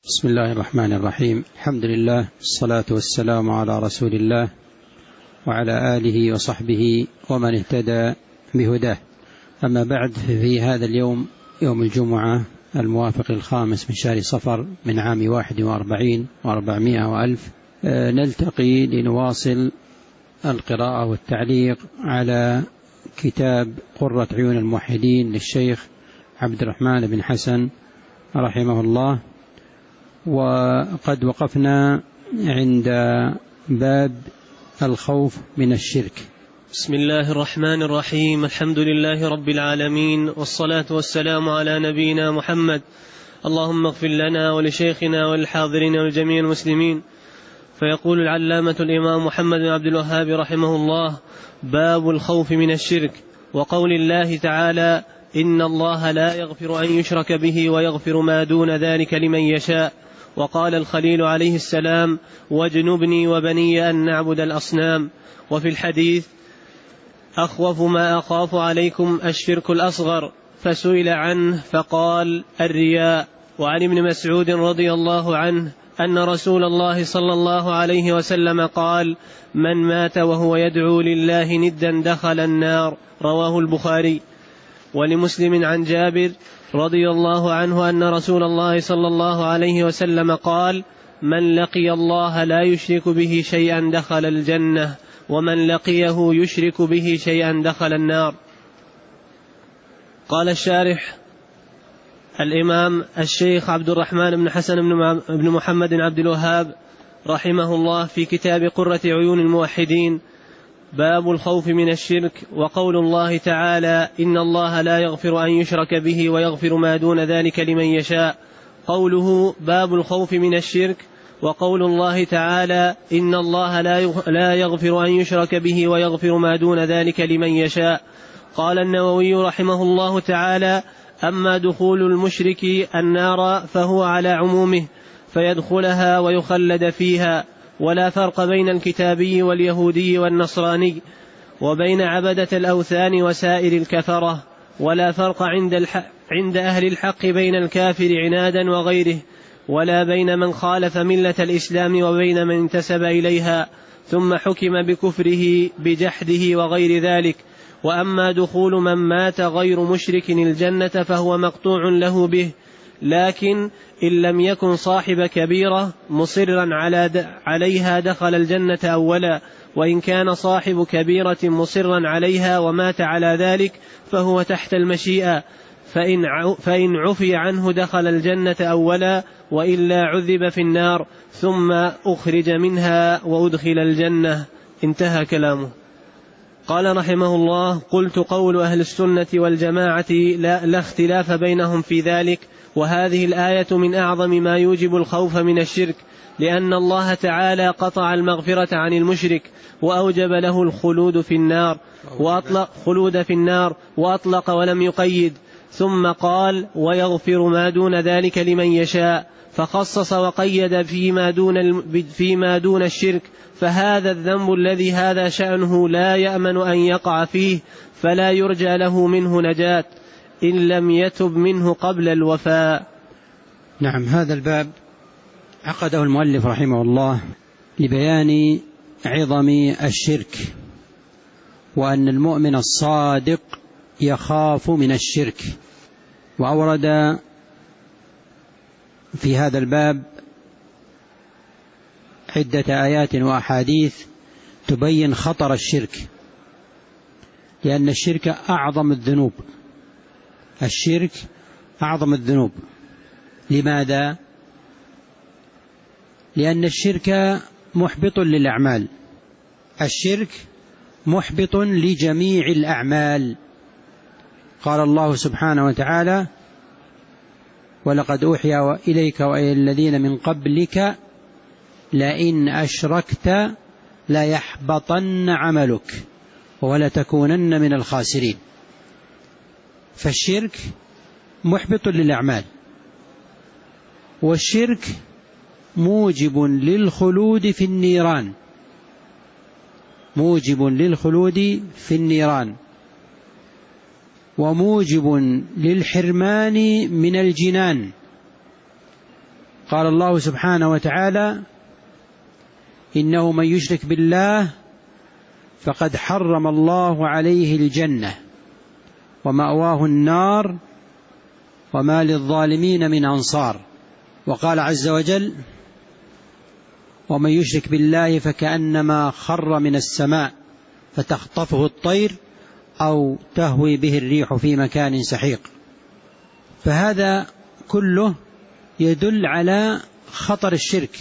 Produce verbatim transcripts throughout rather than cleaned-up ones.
بسم الله الرحمن الرحيم. الحمد لله، الصلاة والسلام على رسول الله وعلى آله وصحبه ومن اهتدى بهداه. أما بعد، في هذا اليوم يوم الجمعة الموافق الخامس من شهر صفر من عام واحد وأربعين وأربعمائة وألف نلتقي لنواصل القراءة والتعليق على كتاب قرة عيون الموحدين للشيخ عبد الرحمن بن حسن رحمه الله. وقد وقفنا عند باب الخوف من الشرك. بسم الله الرحمن الرحيم. الحمد لله رب العالمين، والصلاة والسلام على نبينا محمد. اللهم اغفر لنا ولشيخنا وللحاضرين ولجميع المسلمين. فيقول العلامة الإمام محمد بن عبد الوهاب رحمه الله: باب الخوف من الشرك. وقول الله تعالى: إن الله لا يغفر أن يشرك به ويغفر ما دون ذلك لمن يشاء. وقال الخليل عليه السلام: واجنبني وبني أن نعبد الأصنام. وفي الحديث: أخوف ما أخاف عليكم الشرك الأصغر. فسئل عنه فقال: الرياء. وعن ابن مسعود رضي الله عنه أن رسول الله صلى الله عليه وسلم قال: من مات وهو يدعو لله ندا دخل النار. رواه البخاري. ولمسلم عن جابر رضي الله عنه أن رسول الله صلى الله عليه وسلم قال: من لقي الله لا يشرك به شيئا دخل الجنة، ومن لقيه يشرك به شيئا دخل النار. قال الشارح الإمام الشيخ عبد الرحمن بن حسن بن محمد بن عبد الوهاب رحمه الله في كتاب قرة عيون الموحدين: باب الخوف من الشرك. وقول الله تعالى: إن الله لا يغفر أن يشرك به ويغفر ما دون ذلك لمن يشاء. قوله باب الخوف من الشرك. وقول الله تعالى: إن الله لا يغفر أن يشرك به ويغفر ما دون ذلك لمن يشاء. قال النووي رحمه الله تعالى: أما دخول المشرك النار فهو على عمومه، فيدخلها ويخلد فيها، ولا فرق بين الكتابي واليهودي والنصراني، وبين عبدة الأوثان وسائر الكفرة، ولا فرق عند, الحق عند أهل الحق بين الكافر عنادا وغيره، ولا بين من خالف ملة الإسلام وبين من انتسب إليها ثم حكم بكفره بجحده وغير ذلك. وأما دخول من مات غير مشرك الجنة فهو مقطوع له به، لكن إن لم يكن صاحب كبيرة مصرا على عليها دخل الجنة أولا، وإن كان صاحب كبيرة مصرا عليها ومات على ذلك فهو تحت المشيئة، فإن فإن عفي عنه دخل الجنة أولا، وإلا عذب في النار ثم أخرج منها وأدخل الجنة. انتهى كلامه. قال رحمه الله: قلت قول أهل السنة والجماعة لا, لا اختلاف بينهم في ذلك. وهذه الآية من أعظم ما يوجب الخوف من الشرك، لأن الله تعالى قطع المغفرة عن المشرك وأوجب له الخلود في النار وأطلق خلود في النار وأطلق ولم يقيد، ثم قال: ويغفر ما دون ذلك لمن يشاء، فخصص وقيد فيما دون, فيما دون الشرك. فهذا الذنب الذي هذا شأنه لا يأمن أن يقع فيه، فلا يرجى له منه نجاة إن لم يتب منه قبل الوفاء. نعم، هذا الباب عقده المؤلف رحمه الله لبيان عظم الشرك، وأن المؤمن الصادق يخاف من الشرك. وأورد في هذا الباب عدة آيات وأحاديث تبين خطر الشرك، لأن الشرك أعظم الذنوب. الشرك أعظم الذنوب. لماذا؟ لأن الشرك محبط للأعمال. الشرك محبط لجميع الأعمال. قال الله سبحانه وتعالى: ولقد أوحي إليك وإلى الذين من قبلك لئن أشركت ليحبطن عملك ولتكونن من الخاسرين. فالشرك محبط للأعمال، والشرك موجب للخلود في النيران موجب للخلود في النيران وموجب للحرمان من الجنان. قال الله سبحانه وتعالى: إنه من يشرك بالله فقد حرم الله عليه الجنة ومأواه النار وما للظالمين من أنصار. وقال عز وجل: ومن يشرك بالله فكأنما خر من السماء فتخطفه الطير أو تهوي به الريح في مكان سحيق. فهذا كله يدل على خطر الشرك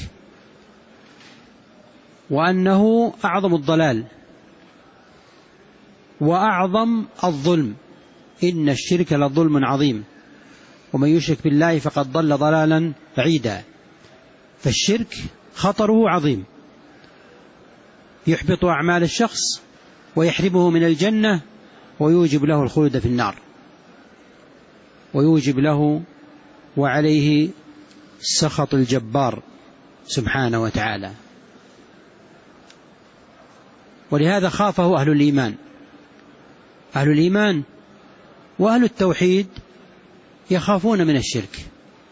وأنه أعظم الضلال وأعظم الظلم. إن الشرك لظلم عظيم ومن يشرك بالله فقد ضل ضلالا بعيدا. فالشرك خطره عظيم، يحبط أعمال الشخص ويحرمه من الجنة ويوجب له الخلود في النار، ويوجب له وعليه سخط الجبار سبحانه وتعالى. ولهذا خافه أهل الإيمان. أهل الإيمان وأهل التوحيد يخافون من الشرك،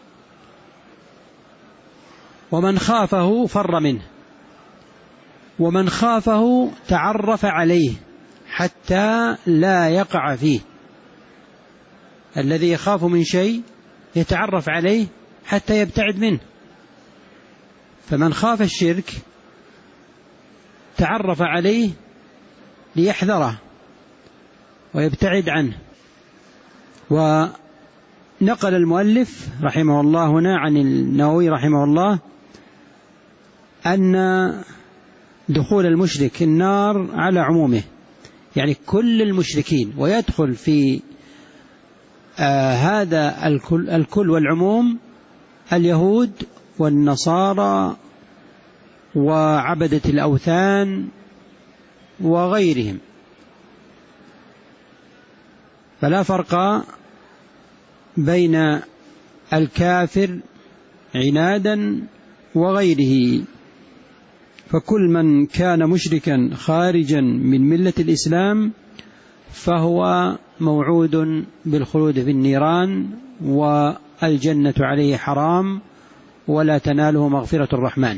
ومن خافه فر منه، ومن خافه تعرف عليه حتى لا يقع فيه. الذي يخاف من شيء يتعرف عليه حتى يبتعد منه. فمن خاف الشرك تعرف عليه ليحذره ويبتعد عنه. ونقل المؤلف رحمه الله هنا عن النووي رحمه الله أن دخول المشرك النار على عمومه، يعني كل المشركين، ويدخل في آه هذا الكل, الكل والعموم اليهود والنصارى وعبدة الأوثان وغيرهم. فلا فرق بين الكافر عنادا وغيره، فكل من كان مشركا خارجا من ملة الإسلام فهو موعود بالخلود في النيران والجنة عليه حرام ولا تناله مغفرة الرحمن.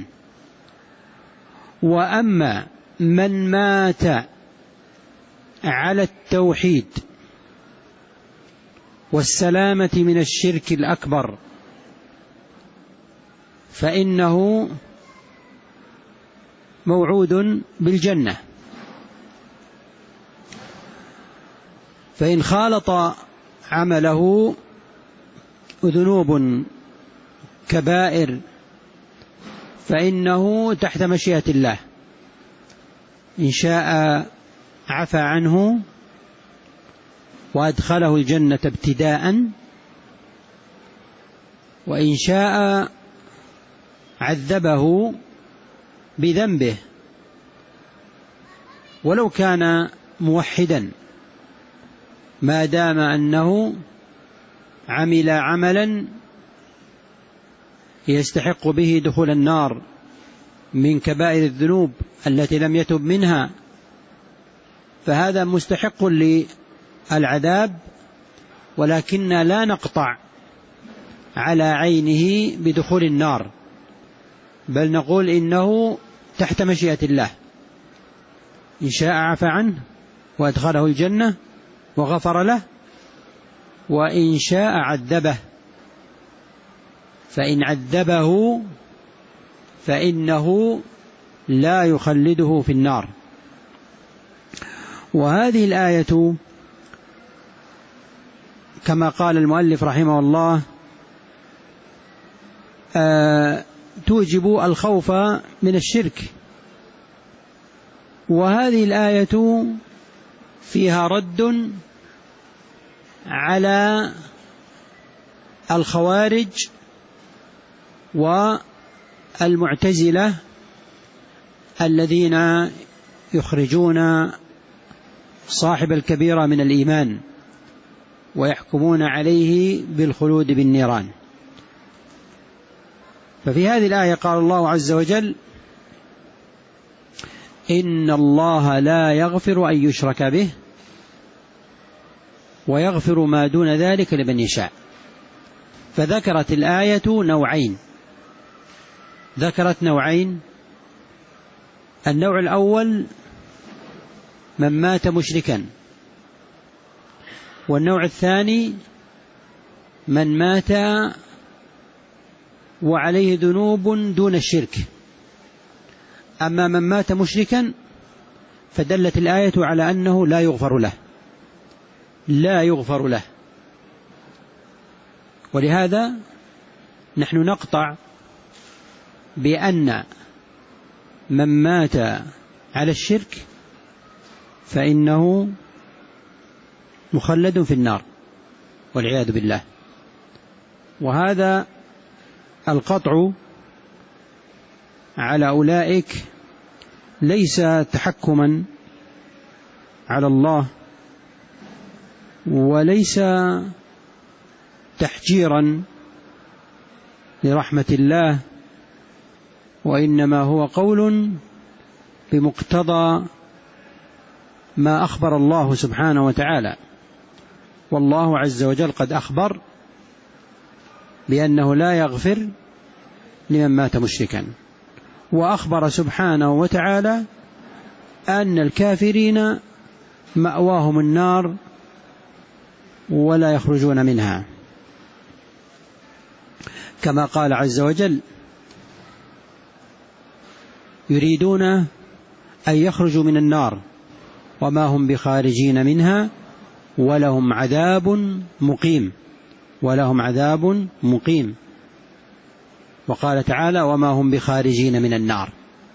وأما من مات على التوحيد والسلامة من الشرك الأكبر فإنه موعود بالجنة. فإن خالط عمله ذنوب كبائر فإنه تحت مشيئة الله، إن شاء عفى عنه وأدخله الجنة ابتداء، وإن شاء عذبه بذنبه ولو كان موحدا، ما دام أنه عمل عملا يستحق به دخول النار من كبائر الذنوب التي لم يتب منها، فهذا مستحق للعذاب، ولكن لا نقطع على عينه بدخول النار، بل نقول إنه تحت مشيئة الله، إن شاء عفى عنه وأدخله الجنة وغفر له، وإن شاء عذبه، فإن عذبه فإنه لا يخلده في النار. وهذه الآية كما قال المؤلف رحمه الله آه توجب الخوف من الشرك. وهذه الآية فيها رد على الخوارج والمعتزلة الذين يخرجون صاحب الكبيرة من الإيمان ويحكمون عليه بالخلود بالنيران. ففي هذه الآية قال الله عز وجل: إن الله لا يغفر أن يشرك به ويغفر ما دون ذلك لمن يشاء. فذكرت الآية نوعين: ذكرت نوعين. النوع الأول من مات مشركا، والنوع الثاني من مات وعليه ذنوب دون الشرك. أما من مات مشركا فدلت الآية على أنه لا يغفر له، لا يغفر له. ولهذا نحن نقطع بأن من مات على الشرك فإنه مخلد في النار والعياذ بالله. وهذا القطع على أولئك ليس تحكما على الله وليس تحجيرا لرحمة الله، وإنما هو قول بمقتضى ما أخبر الله سبحانه وتعالى. والله عز وجل قد أخبر بأنه لا يغفر لمن مات مشركا، وأخبر سبحانه وتعالى أن الكافرين مأواهم النار ولا يخرجون منها، كما قال عز وجل: يريدون أن يخرجوا من النار وما هم بخارجين منها ولهم عذاب مقيم، ولهم عذاب مقيم. وقال تعالى: وما هم بخارجين من النار.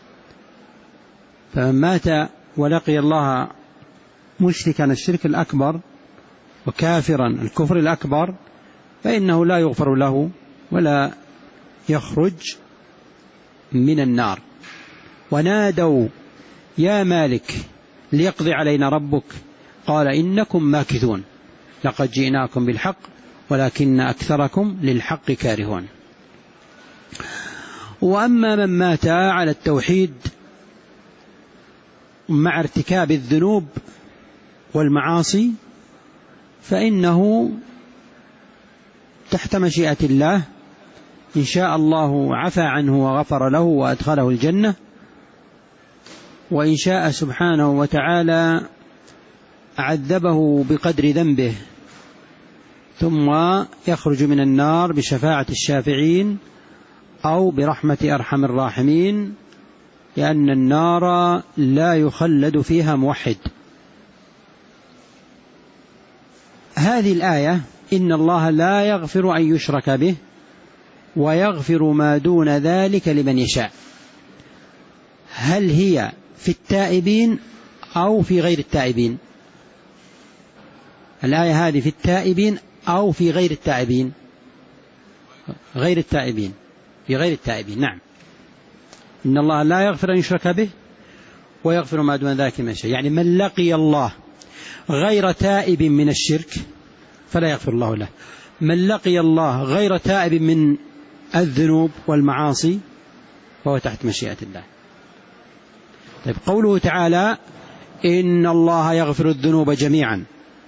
فمن مات ولقي الله مشركا الشرك الأكبر وكافرا الكفر الأكبر فإنه لا يغفر له ولا يخرج من النار. ونادوا: يا مالك ليقضي علينا ربك، قال: إنكم ماكثون، لقد جئناكم بالحق ولكن أكثركم للحق كارهون. وأما من مات على التوحيد مع ارتكاب الذنوب والمعاصي فإنه تحت مشيئة الله، إن شاء الله عفى عنه وغفر له وأدخله الجنة، وإن شاء سبحانه وتعالى عذبه بقدر ذنبه ثم يخرج من النار بشفاعة الشافعين أو برحمة أرحم الراحمين، لأن النار لا يخلد فيها موحد. هذه الآية: إن الله لا يغفر أن يشرك به ويغفر ما دون ذلك لمن يشاء، هل هي في التائبين أو في غير التائبين؟ الآية هذه في التائبين أو في غير التائبين؟ غير التائبين، في غير التائبين. نعم، إن الله لا يغفر أن يشرك به ويغفر ما دون ذلك لمن يشاء، يعني من لقي الله غير تائب من الشرك فلا يغفر الله له، من لقي الله غير تائب من الذنوب والمعاصي فهو تحت مشيئة الله. طيب، قوله تعالى: إن الله يغفر الذنوب جميعا،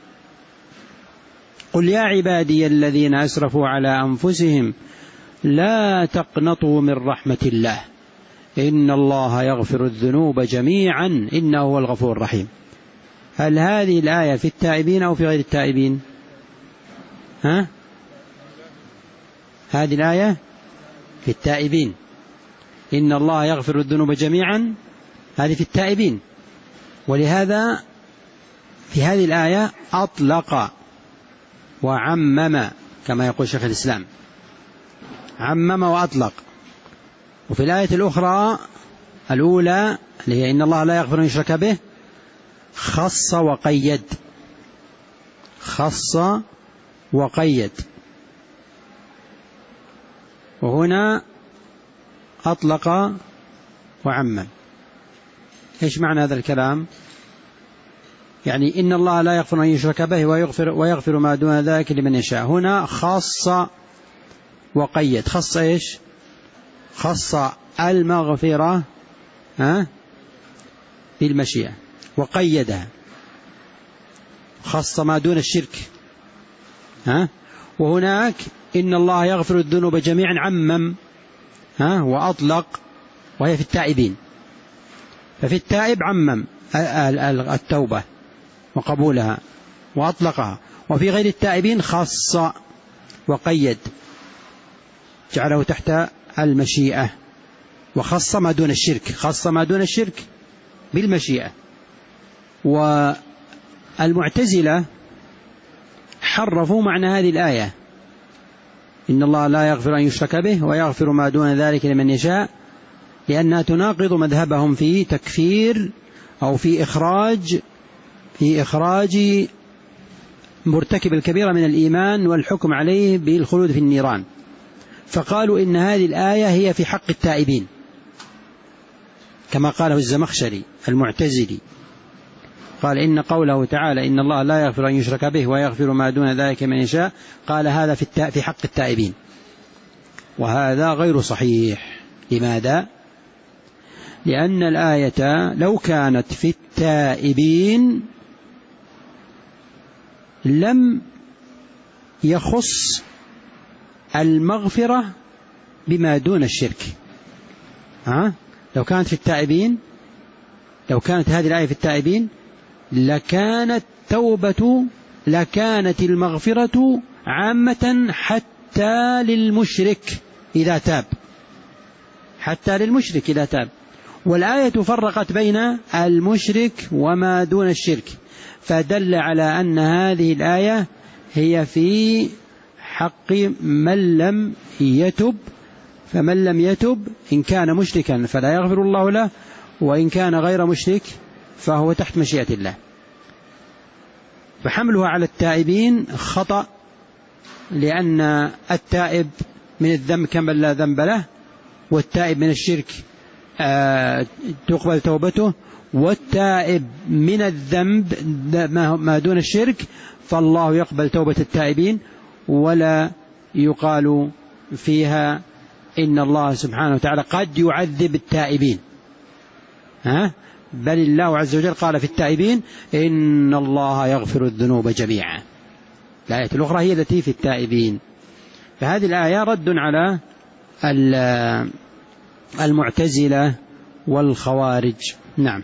قل يا عبادي الذين أسرفوا على أنفسهم لا تقنطوا من رحمة الله إن الله يغفر الذنوب جميعا إنه هو الغفور الرحيم. هل هذه الآية في التائبين أو في غير التائبين؟ ها؟ هذه الآية في التائبين، إن الله يغفر الذنوب جميعا، هذه في التائبين. ولهذا في هذه الآية أطلق وعمم، كما يقول شيخ الإسلام، عمم وأطلق. وفي الآية الأخرى الأولى اللي هي إن الله لا يغفر أن يشرك به خص وقيد، خص وقيد. وهنا أطلق وعمم. إيش معنى هذا الكلام؟ يعني إن الله لا يغفر أن يشرك به ويغفر, ويغفر ما دون ذلك لمن يشاء. هنا خص وقيد. خص إيش؟ خص المغفرة ها بالمشيئة وقيدها، خص ما دون الشرك ها. وهناك إن الله يغفر الذنوب جميعا عمم ها وأطلق، وهي في التائبين. ففي التائب عمم التوبة وقبولها وأطلقها، وفي غير التائبين خاص وقيد، جعله تحت المشيئة، وخص ما دون الشرك، خص ما دون الشرك بالمشيئة. والمعتزلة حرفوا معنى هذه الآية: إن الله لا يغفر أن يشرك به ويغفر ما دون ذلك لمن يشاء، لأنها تناقض مذهبهم في تكفير أو في إخراج في إخراج مرتكب الكبيرة من الإيمان والحكم عليه بالخلود في النيران. فقالوا إن هذه الآية هي في حق التائبين، كما قاله الزمخشري المعتزلي، قال إن قوله تعالى إن الله لا يغفر أن يشرك به ويغفر ما دون ذلك من يشاء، قال هذا في, في حق التائبين، وهذا غير صحيح. لماذا؟ لأن الآية لو كانت في التائبين لم يخص المغفرة بما دون الشرك. ها؟ لو كانت في التائبين، لو كانت هذه الآية في التائبين لكانت توبة لكانت المغفرة عامة حتى للمشرك إذا تاب، حتى للمشرك إذا تاب. والآية فرقت بين المشرك وما دون الشرك، فدل على أن هذه الآية هي في حق من لم يتب، فمن لم يتب إن كان مشركا فلا يغفر الله له، وإن كان غير مشرك فهو تحت مشيئة الله. فحملها على التائبين خطأ، لأن التائب من الذنب كمن لا ذنب له، والتائب من الشرك آه تقبل توبته، والتائب من الذنب ما دون الشرك فالله يقبل توبة التائبين، ولا يقال فيها إن الله سبحانه وتعالى قد يعذب التائبين، ها؟ بل الله عز وجل قال في التائبين إن الله يغفر الذنوب جميعا. الآية الأخرى هي التي في التائبين. فهذه الآية رد على المعتزلة والخوارج. نعم.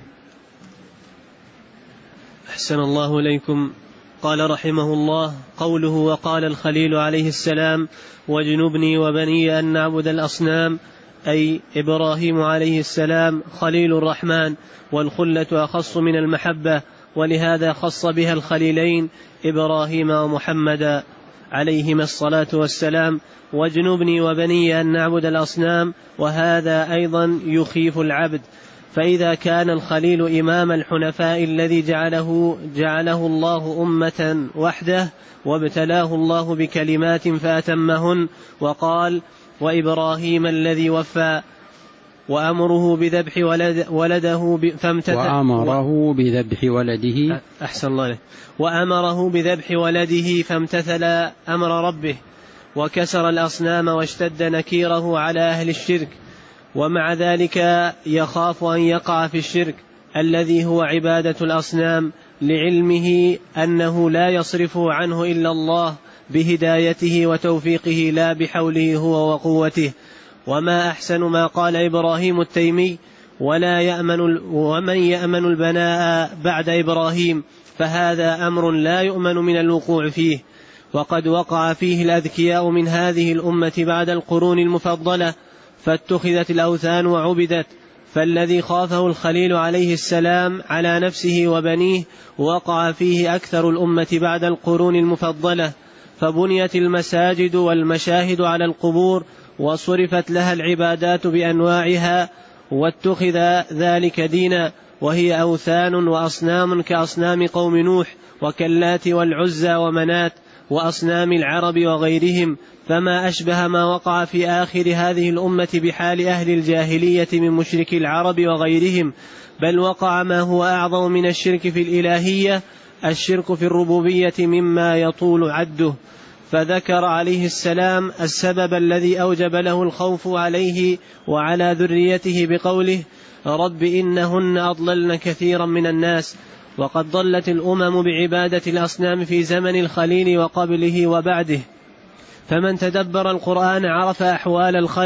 أحسن الله إليكم. قال رحمه الله: قوله وقال الخليل عليه السلام واجنبني وبني أن نعبد الأصنام، أي إبراهيم عليه السلام خليل الرحمن، والخلة أخص من المحبة، ولهذا خص بها الخليلين إبراهيم ومحمدا عليهما الصلاة والسلام: واجنبني وبني أن نعبد الأصنام. وهذا أيضا يخيف العبد، فإذا كان الخليل إمام الحنفاء الذي جعله, جعله الله أمة وحده، وابتلاه الله بكلمات فأتمهن، وقال وإبراهيم الذي وفى، وأمره بذبح ولد ولده فامتثل، وأمره بذبح ولده أحسن الله عليه وأمره بذبح ولده فامتثل أمر ربه، وكسر الأصنام واشتد نكيره على أهل الشرك، ومع ذلك يخاف أن يقع في الشرك الذي هو عبادة الأصنام، لعلمه أنه لا يصرفه عنه إلا الله بهدايته وتوفيقه لا بحوله هو وقوته. وما أحسن ما قال إبراهيم التيمي: ولا يأمن ومن يأمن البناء بعد إبراهيم، فهذا أمر لا يؤمن من الوقوع فيه، وقد وقع فيه الأذكياء من هذه الأمة بعد القرون المفضلة، فاتخذت الأوثان وعبدت. فالذي خافه الخليل عليه السلام على نفسه وبنيه وقع فيه أكثر الأمة بعد القرون المفضلة، فبنيت المساجد والمشاهد على القبور، وصرفت لها العبادات بأنواعها، واتخذ ذلك دينا، وهي أوثان وأصنام كأصنام قوم نوح وكاللات والعزى ومنات وأصنام العرب وغيرهم. فما أشبه ما وقع في آخر هذه الأمة بحال أهل الجاهلية من مشرك العرب وغيرهم، بل وقع ما هو أعظم من الشرك في الإلهية، الشرك في الربوبية مما يطول عده. فذكر عليه السلام السبب الذي أوجب له الخوف عليه وعلى ذريته بقوله: رب إنهن أضللن كثيرا من الناس. وقد ضلت الأمم بعبادة الأصنام في زمن الخليل وقبله وبعده، فمن تدبر القرآن عرف أحوال الخلق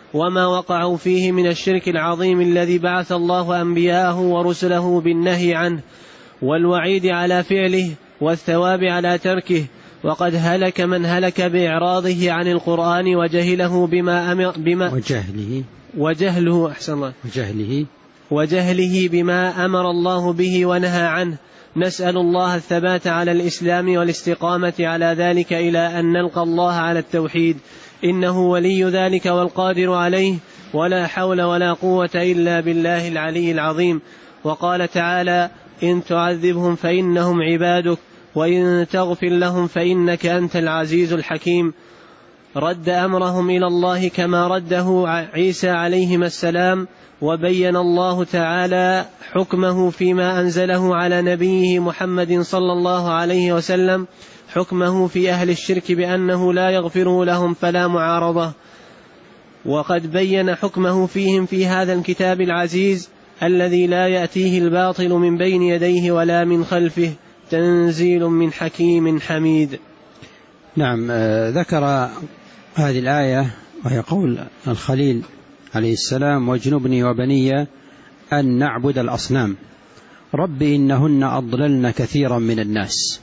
وما وقعوا فيه من الشرك العظيم الذي بعث الله أنبياءه ورسله بالنهي عنه والوعيد على فعله والثواب على تركه. وقد هلك من هلك بإعراضه عن القرآن وجهله بما أمر بما وجهله وجهله أحسن الله وجهله وجهله بما أمر الله به ونهى عنه. نسأل الله الثبات على الإسلام والاستقامة على ذلك إلى أن نلقى الله على التوحيد، إنه ولي ذلك والقادر عليه، ولا حول ولا قوة إلا بالله العلي العظيم. وقال تعالى: إن تعذبهم فإنهم عبادك وإن تغفر لهم فإنك أنت العزيز الحكيم. رد أمرهم إلى الله كما رده عيسى عليهما السلام، وبين الله تعالى حكمه فيما أنزله على نبيه محمد صلى الله عليه وسلم، حكمه في أهل الشرك بأنه لا يغفر لهم فلا معارضة. وقد بين حكمه فيهم في هذا الكتاب العزيز الذي لا يأتيه الباطل من بين يديه ولا من خلفه، تنزيل من حكيم حميد. نعم. ذكر هذه الآية وهي قول الخليل عليه السلام: واجنبني وبني أن نعبد الأصنام رب إنهن أضللن كثيرا من الناس.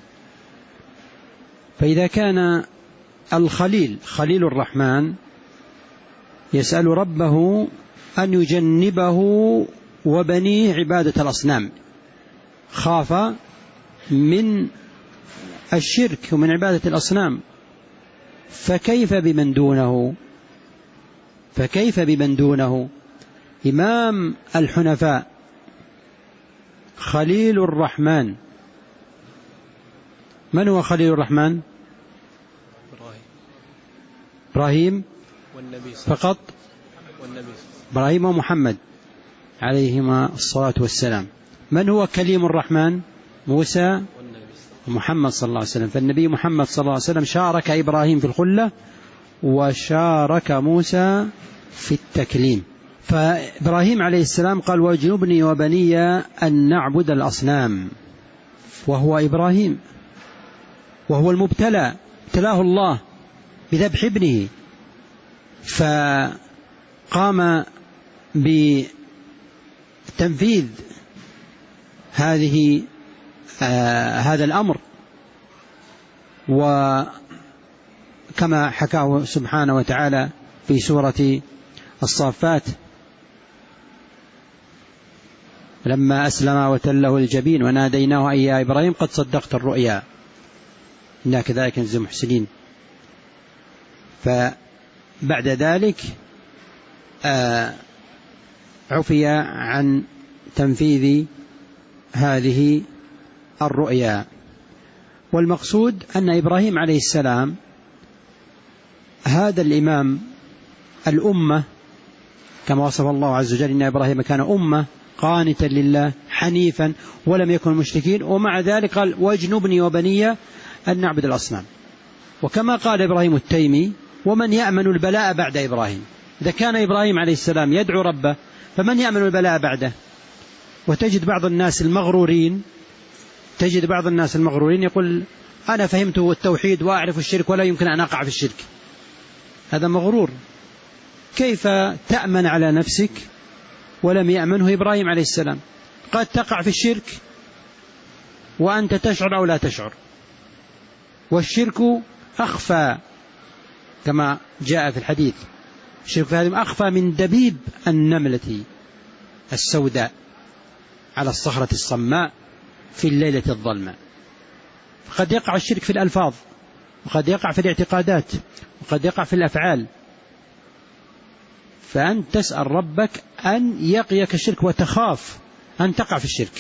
فإذا كان الخليل خليل الرحمن يسأل ربه أن يجنبه وبنيه عبادة الأصنام، خاف من الشرك ومن عبادة الأصنام، فكيف بمن دونه فكيف بمن دونه إمام الحنفاء خليل الرحمن. من هو خليل الرحمن؟ إبراهيم فقط، إبراهيم ومحمد عليهما الصلاة والسلام. من هو كليم الرحمن؟ موسى ومحمد صلى الله عليه وسلم. فالنبي محمد صلى الله عليه وسلم شارك إبراهيم في الخلة وشارك موسى في التكليم. فإبراهيم عليه السلام قال: واجنبني وبني أن نعبد الأصنام، وهو إبراهيم وهو المبتلى، ابتلاه الله بذبح ابنه، فقام بتنفيذ هذه آه هذا الأمر، وكما حكاه سبحانه وتعالى في سورة الصافات: لما أسلم وتله الجبين وناديناه أي يا إبراهيم قد صدقت الرؤيا إنا كذلك نجزي المحسنين. فبعد ذلك آه عفي عن تنفيذ هذه الرؤيا. والمقصود أن إبراهيم عليه السلام هذا الإمام الأمة، كما وصف الله عز وجل: إن إبراهيم كان أمة قانتا لله حنيفا ولم يكن مشركين، ومع ذلك قال: واجنبني وبني أن نعبد الأصنام. وكما قال إبراهيم التيمي: ومن يأمن البلاء بعد إبراهيم؟ إذا كان إبراهيم عليه السلام يدعو ربه فمن يأمن البلاء بعده؟ وتجد بعض الناس المغرورين تجد بعض الناس المغرورين يقول: أنا فهمت التوحيد وأعرف الشرك ولا يمكن أن أقع في الشرك. هذا مغرور. كيف تأمن على نفسك ولم يأمنه إبراهيم عليه السلام؟ قد تقع في الشرك وأنت تشعر أو لا تشعر، والشرك أخفى كما جاء في الحديث: الشرك في هذا أخفى من دبيب النملة السوداء على الصخرة الصماء في الليلة الظلماء. قد يقع الشرك في الألفاظ، وقد يقع في الاعتقادات، وقد يقع في الأفعال. فأنت تسأل ربك أن يقيك الشرك وتخاف أن تقع في الشرك.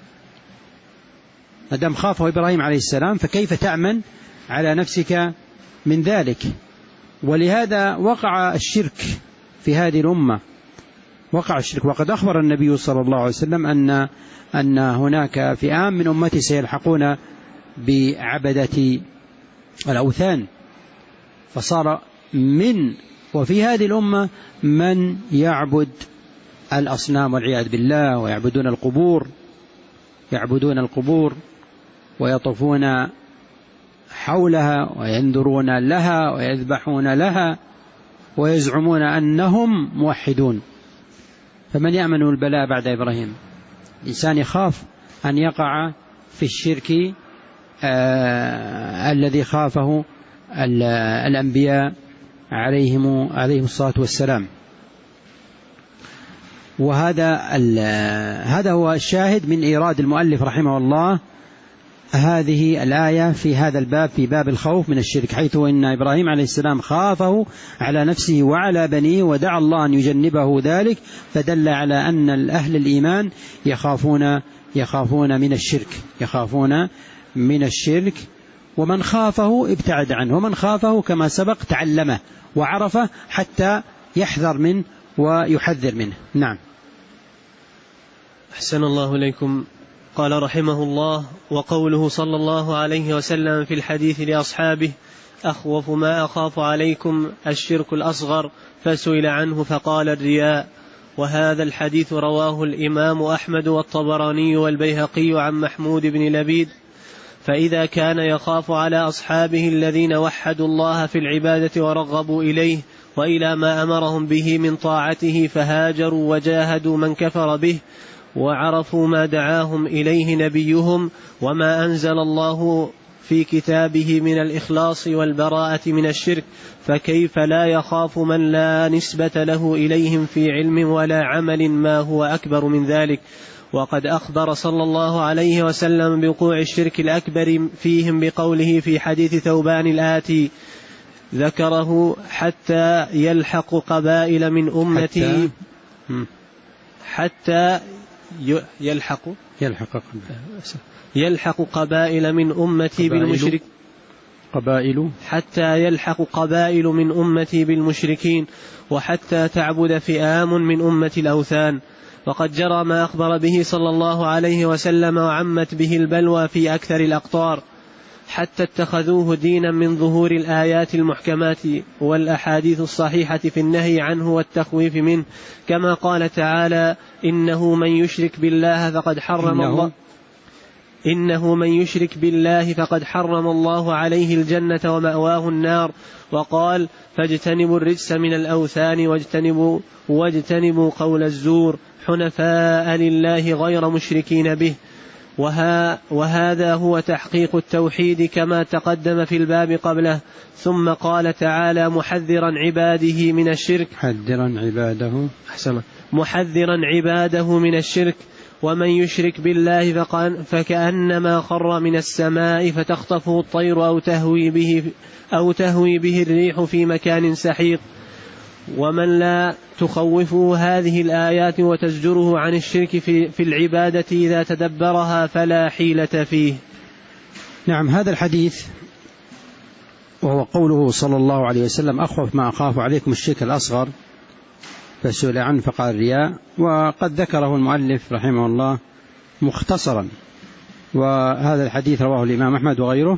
مدام خافه إبراهيم عليه السلام فكيف تأمن على نفسك من ذلك؟ ولهذا وقع الشرك في هذه الأمة، وقع الشرك. وقد أخبر النبي صلى الله عليه وسلم أن أن هناك فئام من أمتي سيلحقون بعبدة الأوثان، فصار من وفي هذه الأمة من يعبد الأصنام والعياذ بالله، ويعبدون القبور يعبدون القبور ويطوفون حولها وينذرون لها ويذبحون لها ويزعمون أنهم موحدون، فمن يأمن البلاء بعد إبراهيم؟ الإنسان يخاف أن يقع في الشرك آه الذي خافه الأنبياء عليهم عليهم الصلاة والسلام. وهذا هذا هو الشاهد من إيراد المؤلف رحمه الله هذه الآية في هذا الباب، في باب الخوف من الشرك، حيث إن إبراهيم عليه السلام خافه على نفسه وعلى بنيه ودعا الله أن يجنبه ذلك، فدل على أن الأهل الإيمان يخافون يخافون من الشرك يخافون من الشرك ومن خافه ابتعد عنه، ومن خافه كما سبق تعلمه وعرفه حتى يحذر منه ويحذر منه. نعم. أحسن الله إليكم. قال رحمه الله: وقوله صلى الله عليه وسلم في الحديث لأصحابه: أخوف ما أخاف عليكم الشرك الأصغر، فسئل عنه فقال الرياء. وهذا الحديث رواه الإمام أحمد والطبراني والبيهقي عن محمود بن لبيد. فإذا كان يخاف على أصحابه الذين وحدوا الله في العبادة ورغبوا إليه وإلى ما أمرهم به من طاعته، فهاجروا وجاهدوا من كفر به وعرفوا ما دعاهم إليه نبيهم وما أنزل الله في كتابه من الإخلاص والبراءة من الشرك، فكيف لا يخاف من لا نسبة له إليهم في علم ولا عمل ما هو أكبر من ذلك؟ وقد أخبر صلى الله عليه وسلم بوقوع الشرك الأكبر فيهم بقوله في حديث ثوبان الآتي: ذكره حتى يلحق قبائل من أمتي حتى يلحق يلحق يلحق قبائل من أمتي بالمشرك قبائل حتى يلحق قبائل من أمتي بالمشركين، وحتى تعبد فئام من أمة الأوثان. وقد جرى ما أخبر به صلى الله عليه وسلم وعمت به البلوى في أكثر الأقطار، حتى اتخذوه دينا من ظهور الآيات المحكمات والأحاديث الصحيحة في النهي عنه والتخويف منه، كما قال تعالى: إنه من يشرك بالله فقد حرم إنه الله إنه من يشرك بالله فقد حرم الله عليه الجنة ومأواه النار. وقال: فاجتنبوا الرجس من الأوثان واجتنبوا, واجتنبوا قول الزور حنفاء لله غير مشركين به. وها وهذا هو تحقيق التوحيد كما تقدم في الباب قبله. ثم قال تعالى محذرا عباده من الشرك محذرا عباده محذرا عباده من الشرك: ومن يشرك بالله فكأنما خر من السماء فتخطفه الطير أو تهوي به, أو تهوي به الريح في مكان سحيق. ومن لا تخوفه هذه الآيات وتزجره عن الشرك في, في العبادة إذا تدبرها فلا حيلة فيه. نعم. هذا الحديث وهو قوله صلى الله عليه وسلم: أخوف ما أخاف عليكم الشرك الأصغر، فسئل عنه فقال الرياء. وقد ذكره المؤلف رحمه الله مختصرا، وهذا الحديث رواه الإمام أحمد وغيره،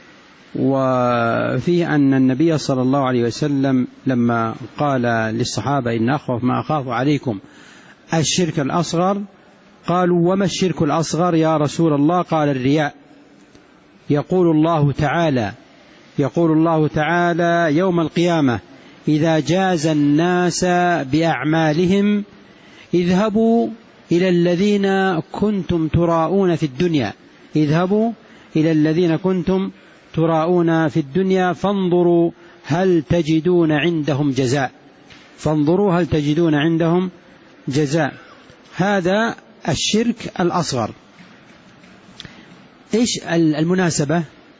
وفيه أن النبي صلى الله عليه وسلم لما قال للصحابة: إن أخوف ما أخاف عليكم الشرك الأصغر، قالوا: وما الشرك الأصغر يا رسول الله؟ قال: الرياء. يقول الله تعالى يقول الله تعالى يوم القيامة: إذا جاز الناس بأعمالهم اذهبوا إلى الذين كنتم تراءون في الدنيا اذهبوا إلى الذين كنتم تراءون في الدنيا فانظروا هل تجدون عندهم جزاء فانظروا هل تجدون عندهم جزاء. هذا الشرك الأصغر. إيش المناسبة؟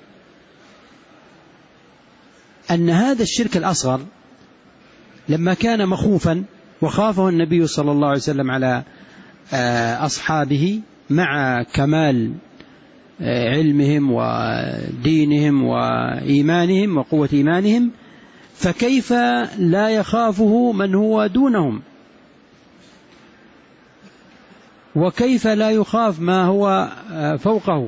أن هذا الشرك الأصغر لما كان مخوفا وخافه النبي صلى الله عليه وسلم على أصحابه مع كمال علمهم ودينهم وإيمانهم وقوة إيمانهم، فكيف لا يخافه من هو دونهم؟ وكيف لا يخاف ما هو فوقه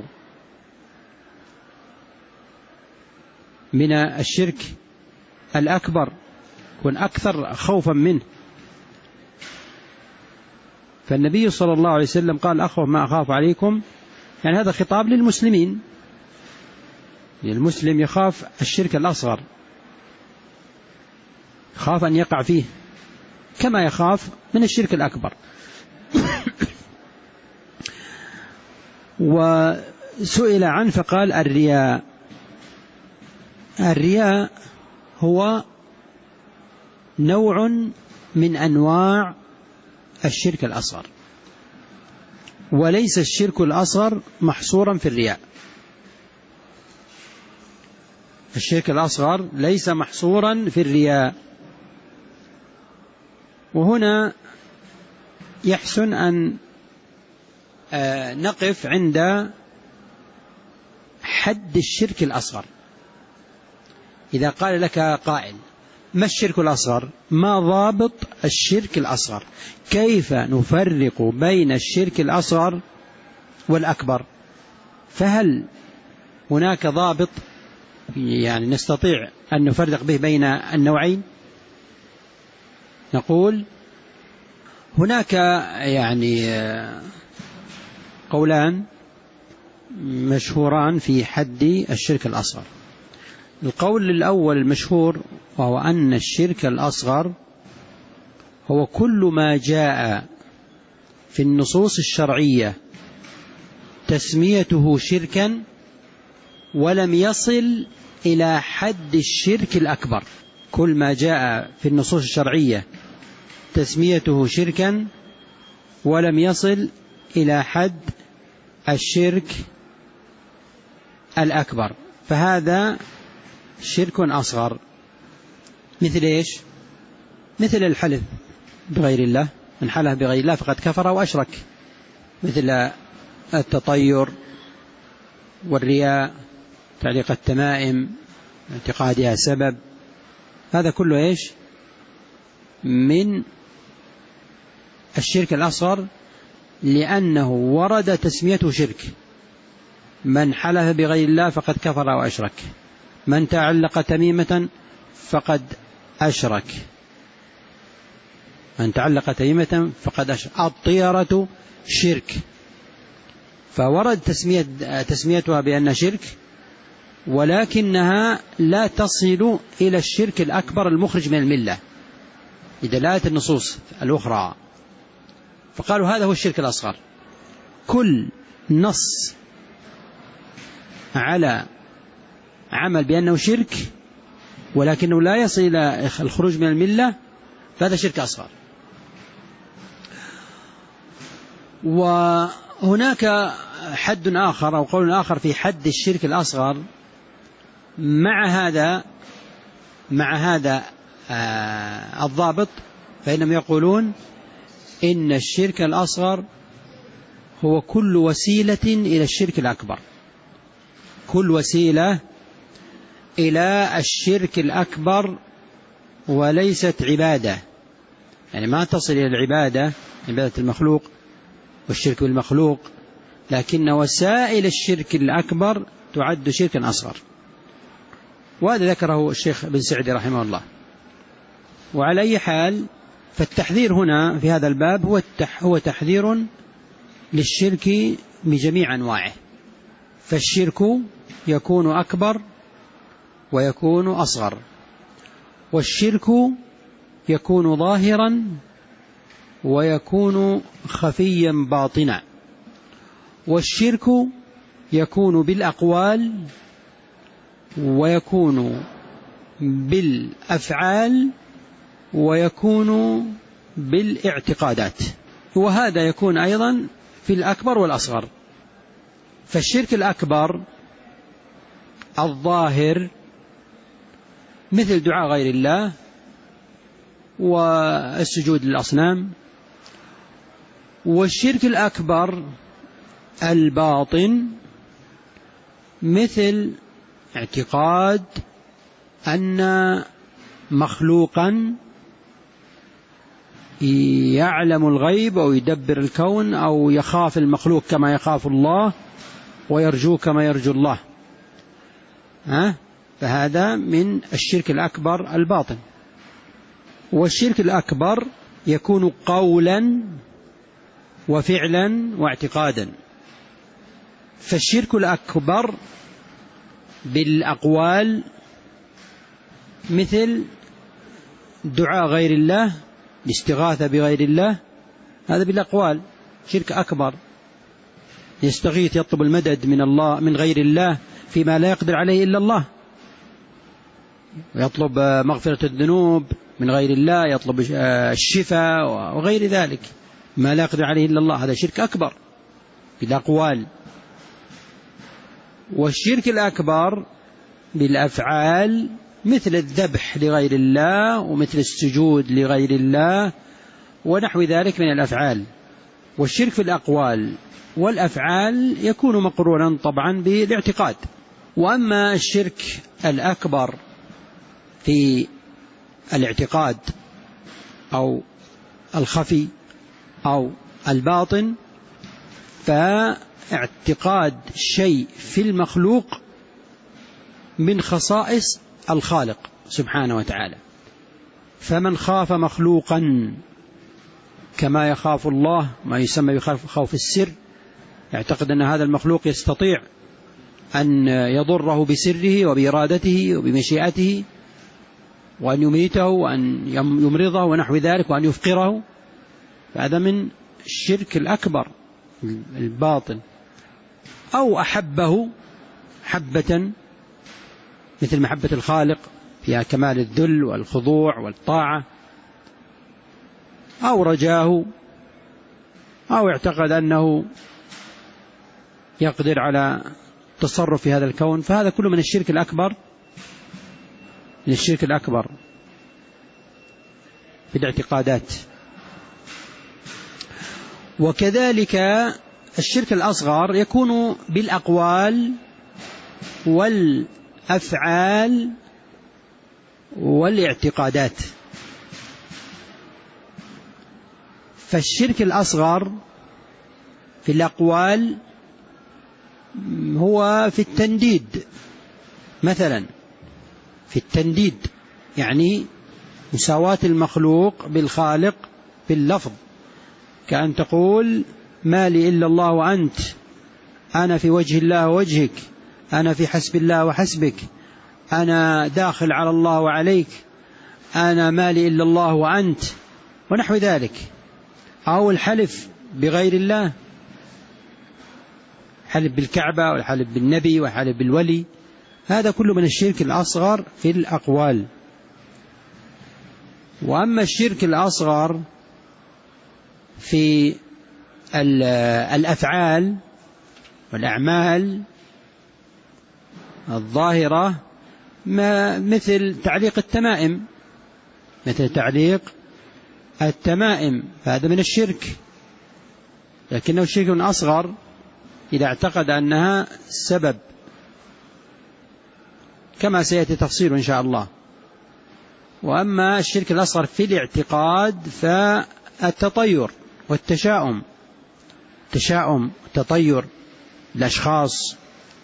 من الشرك الأكبر، يكون أكثر خوفا منه. فالنبي صلى الله عليه وسلم قال: أخوف ما أخاف عليكم، يعني هذا خطاب للمسلمين، المسلم يخاف الشرك الأصغر، يخاف أن يقع فيه كما يخاف من الشرك الأكبر. وسئل عنه فقال الرياء. الرياء هو نوع من أنواع الشرك الأصغر، وليس الشرك الأصغر محصورا في الرياء. الشرك الأصغر ليس محصورا في الرياء. وهنا يحسن أن نقف عند حد الشرك الأصغر. إذا قال لك قائل ما الشرك الأصغر؟ ما ضابط الشرك الأصغر؟ كيف نفرق بين الشرك الأصغر والأكبر؟ فهل هناك ضابط يعني نستطيع أن نفرق به بين النوعين؟ نقول هناك يعني قولان مشهوران في حد الشرك الأصغر. القول الأول المشهور وهو أن الشرك الأصغر هو كل ما جاء في النصوص الشرعية تسميته شركا ولم يصل إلى حد الشرك الأكبر. كل ما جاء في النصوص الشرعية تسميته شركا ولم يصل إلى حد الشرك الأكبر فهذا شرك أصغر. مثل إيش؟ مثل الحلف بغير الله، من حلف بغير الله فقد كفر وأشرك. مثل التطير والرياء، تعليق التمائم، اعتقادها سبب، هذا كله إيش؟ من الشرك الأصغر، لأنه ورد تسميته شرك. من حلف بغير الله فقد كفر وأشرك، من تعلق تميمة فقد أشرك، من تعلق تميمة فقد أشرك. الطيرة شرك، فورد تسمية تسميتها بأن شرك، ولكنها لا تصل إلى الشرك الأكبر المخرج من الملة بدلالة النصوص الأخرى. فقالوا هذا هو الشرك الأصغر. كل نص على عمل بأنه شرك ولكنه لا يصل إلى الخروج من الملة فهذا شرك أصغر. وهناك حد آخر أو قول آخر في حد الشرك الأصغر مع هذا مع هذا آه الضابط، فإنهم يقولون إن الشرك الأصغر هو كل وسيلة إلى الشرك الأكبر، كل وسيلة إلى الشرك الأكبر وليست عبادة، يعني ما تصل إلى العبادة، عبادة المخلوق والشرك بالمخلوق، لكن وسائل الشرك الأكبر تعد شركا أصغر. وهذا ذكره الشيخ بن سعدي رحمه الله. وعلى أي حال فالتحذير هنا في هذا الباب هو هو تحذير للشرك بجميع أنواعه. فالشرك يكون أكبر ويكون أصغر، والشرك يكون ظاهرا ويكون خفيا باطنا، والشرك يكون بالأقوال ويكون بالأفعال ويكون بالاعتقادات، وهذا يكون أيضا في الأكبر والأصغر. فالشرك الأكبر الظاهر مثل دعاء غير الله والسجود للأصنام، والشرك الأكبر الباطن مثل اعتقاد أن مخلوقا يعلم الغيب أو يدبر الكون أو يخاف المخلوق كما يخاف الله ويرجو كما يرجو الله، ها؟ فهذا من الشرك الأكبر الباطن. والشرك الأكبر يكون قولا وفعلا واعتقادا. فالشرك الأكبر بالأقوال مثل دعاء غير الله، الاستغاثة بغير الله، هذا بالأقوال شرك أكبر. يستغيث يطلب المدد من الله من غير الله فيما لا يقدر عليه إلا الله، ويطلب مغفرة الذنوب من غير الله، يطلب الشفاء وغير ذلك ما لا يقدر عليه إلا الله، هذا شرك أكبر بالأقوال. والشرك الأكبر بالأفعال مثل الذبح لغير الله ومثل السجود لغير الله ونحو ذلك من الأفعال. والشرك في الأقوال والأفعال يكون مقرونا طبعا بالاعتقاد. وأما الشرك الأكبر في الاعتقاد أو الخفي أو الباطن، فاعتقاد شيء في المخلوق من خصائص الخالق سبحانه وتعالى. فمن خاف مخلوقا كما يخاف الله، ما يسمى بخوف السر، يعتقد أن هذا المخلوق يستطيع أن يضره بسره وبإرادته وبمشيئته، وأن يميته وأن يمرضه ونحو ذلك وأن يفقره، فهذا من الشرك الأكبر الباطن. أو أحبه حبة مثل محبة الخالق فيها كمال الذل والخضوع والطاعة، أو رجاه، أو اعتقد أنه يقدر على التصرف في هذا الكون، فهذا كله من الشرك الأكبر من الشرك الأكبر في الاعتقادات. وكذلك الشرك الأصغر يكون بالأقوال والأفعال والاعتقادات. فالشرك الأصغر في الأقوال هو في التنديد مثلا، في التنديد يعني مساواة المخلوق بالخالق باللفظ، كأن تقول ما لي إلا الله وأنت، أنا في وجه الله ووجهك، أنا في حسب الله وحسبك، أنا داخل على الله وعليك، أنا ما لي إلا الله وأنت ونحو ذلك. أو الحلف بغير الله، حلف بالكعبة والحلف بالنبي والحلف بالولي، هذا كله من الشرك الأصغر في الأقوال. وأما الشرك الأصغر في الأفعال والأعمال الظاهرة، ما مثل تعليق التمائم مثل تعليق التمائم فهذا من الشرك، لكنه شرك أصغر إذا اعتقد أنها سبب، كما سيأتي تفصيل إن شاء الله. وأما الشرك الأصغر في الاعتقاد فالتطير والتشاؤم، تشاؤم تطير الأشخاص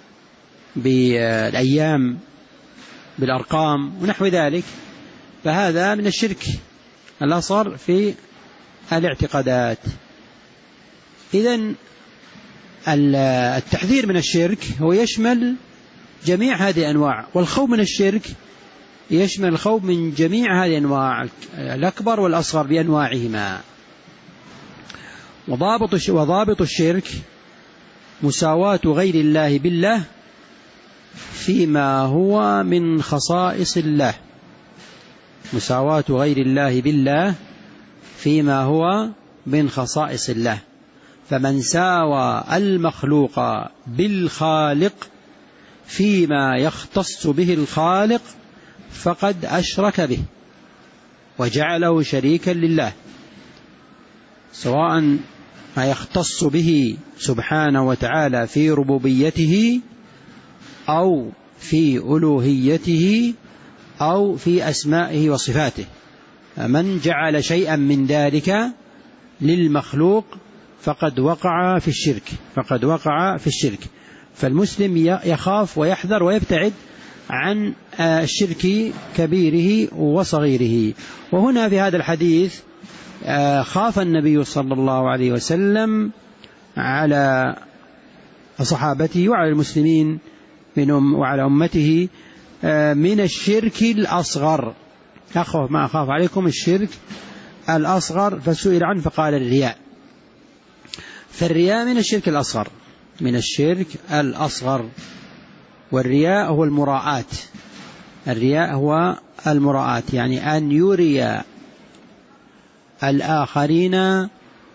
بالأيام بالأرقام ونحو ذلك، فهذا من الشرك الأصغر في الاعتقادات. إذن التحذير من الشرك هو يشمل جميع هذه الأنواع، والخوف من الشرك يشمل الخوف من جميع هذه الأنواع الأكبر والأصغر بأنواعهما. وضابط وضابط الشرك مساواة غير الله بالله فيما هو من خصائص الله، مساواة غير الله بالله فيما هو من خصائص الله. فمن ساوى المخلوق بالخالق فيما يختص به الخالق فقد أشرك به وجعله شريكا لله، سواء ما يختص به سبحانه وتعالى في ربوبيته أو في ألوهيته أو في أسمائه وصفاته. من جعل شيئا من ذلك للمخلوق فقد وقع في الشرك فقد وقع في الشرك. فالمسلم يخاف ويحذر ويبتعد عن الشرك كبيره وصغيره. وهنا في هذا الحديث خاف النبي صلى الله عليه وسلم على صحابته وعلى المسلمين منهم وعلى أمته من الشرك الأصغر أخوف ما أخاف عليكم الشرك الأصغر، فسئل عنه فقال الرياء. فالرياء من الشرك الأصغر، من الشرك الأصغر. والرياء هو المراءة، الرياء هو المراءة، يعني أن يري الآخرين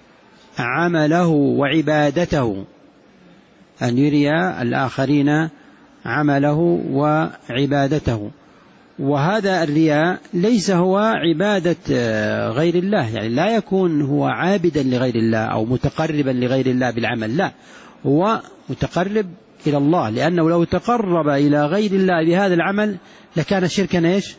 عمله وعبادته، أن يري الآخرين عمله وعبادته. وهذا الرياء ليس هو عبادة غير الله، يعني لا يكون هو عابدا لغير الله أو متقربا لغير الله بالعمل، لا، هو متقرب إلى الله، لأنه لو تقرب إلى غير الله بهذا العمل لكان شركا إيش؟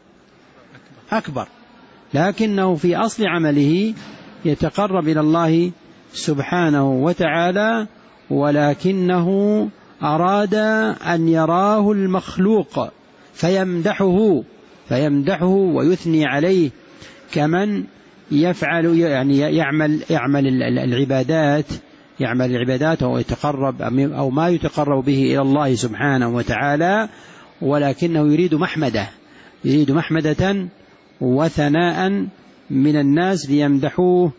أكبر. لكنه في أصل عمله يتقرب إلى الله سبحانه وتعالى، ولكنه أراد أن يراه المخلوق فيمدحه فيمدحه ويثني عليه، كمن يفعل يعني يعمل يعمل العبادات يعمل العبادات أو يتقرب أو ما يتقرب به إلى الله سبحانه وتعالى، ولكنه يريد محمدة يريد محمدة وثناء من الناس ليمدحوه.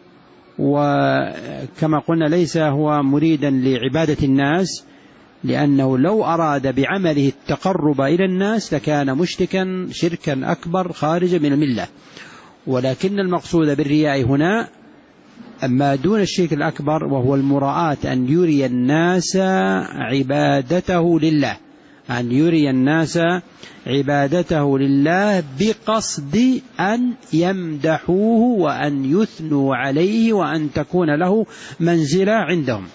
وكما قلنا ليس هو مريدا لعبادة الناس، لأنه لو أراد بعمله التقرب إلى الناس لكان مشركا شركا أكبر خارج من الملة. ولكن المقصود بالرياء هنا أما دون الشرك الأكبر، وهو المراءة، أن يري الناس عبادته لله أن يري الناس عبادته لله بقصد أن يمدحوه وأن يثنوا عليه وأن تكون له منزلة عندهم.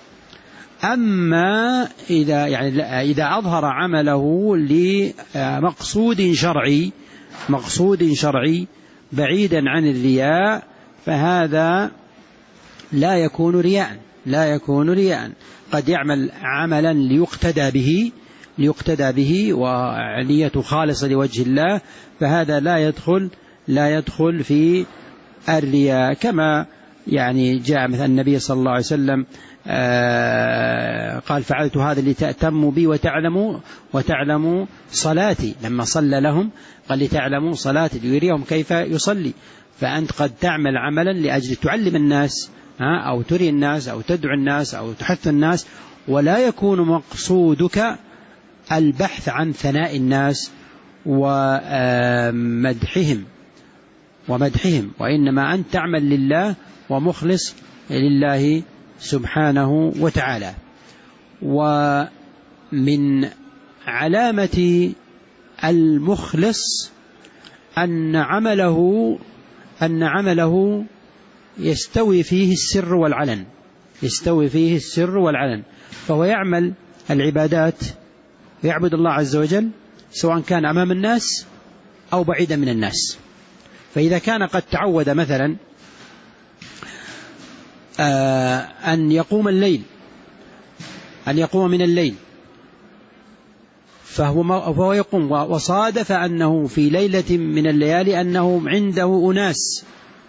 أما إذا يعني إذا أظهر عمله لمقصود شرعي مقصود شرعي بعيدا عن الرياء، فهذا لا يكون رياء لا يكون رياء قد يعمل عملا ليقتدى به ليقتدى به ونية خالصة لوجه الله، فهذا لا يدخل لا يدخل في الرياء. كما يعني جاء مثلا النبي صلى الله عليه وسلم قال فعلت هذا لتأتموا بي وتعلموا وتعلموا صلاتي، لما صلى لهم قال لتعلموا صلاتي ليريهم كيف يصلي. فأنت قد تعمل عملا لأجل تعلم الناس أو تري الناس أو تدعو الناس أو تحث الناس، ولا يكون مقصودك البحث عن ثناء الناس ومدحهم ومدحهم وإنما أنت تعمل لله ومخلص لله سبحانه وتعالى. ومن علامة المخلص أن عمله أن عمله يستوي فيه السر والعلن يستوي فيه السر والعلن فهو يعمل العبادات ويعبد الله عز وجل سواء كان أمام الناس أو بعيدا من الناس. فإذا كان قد تعود مثلا أن يقوم الليل أن يقوم من الليل فهو, فهو يقوم، وصادف أنه في ليلة من الليالي أنه عنده أناس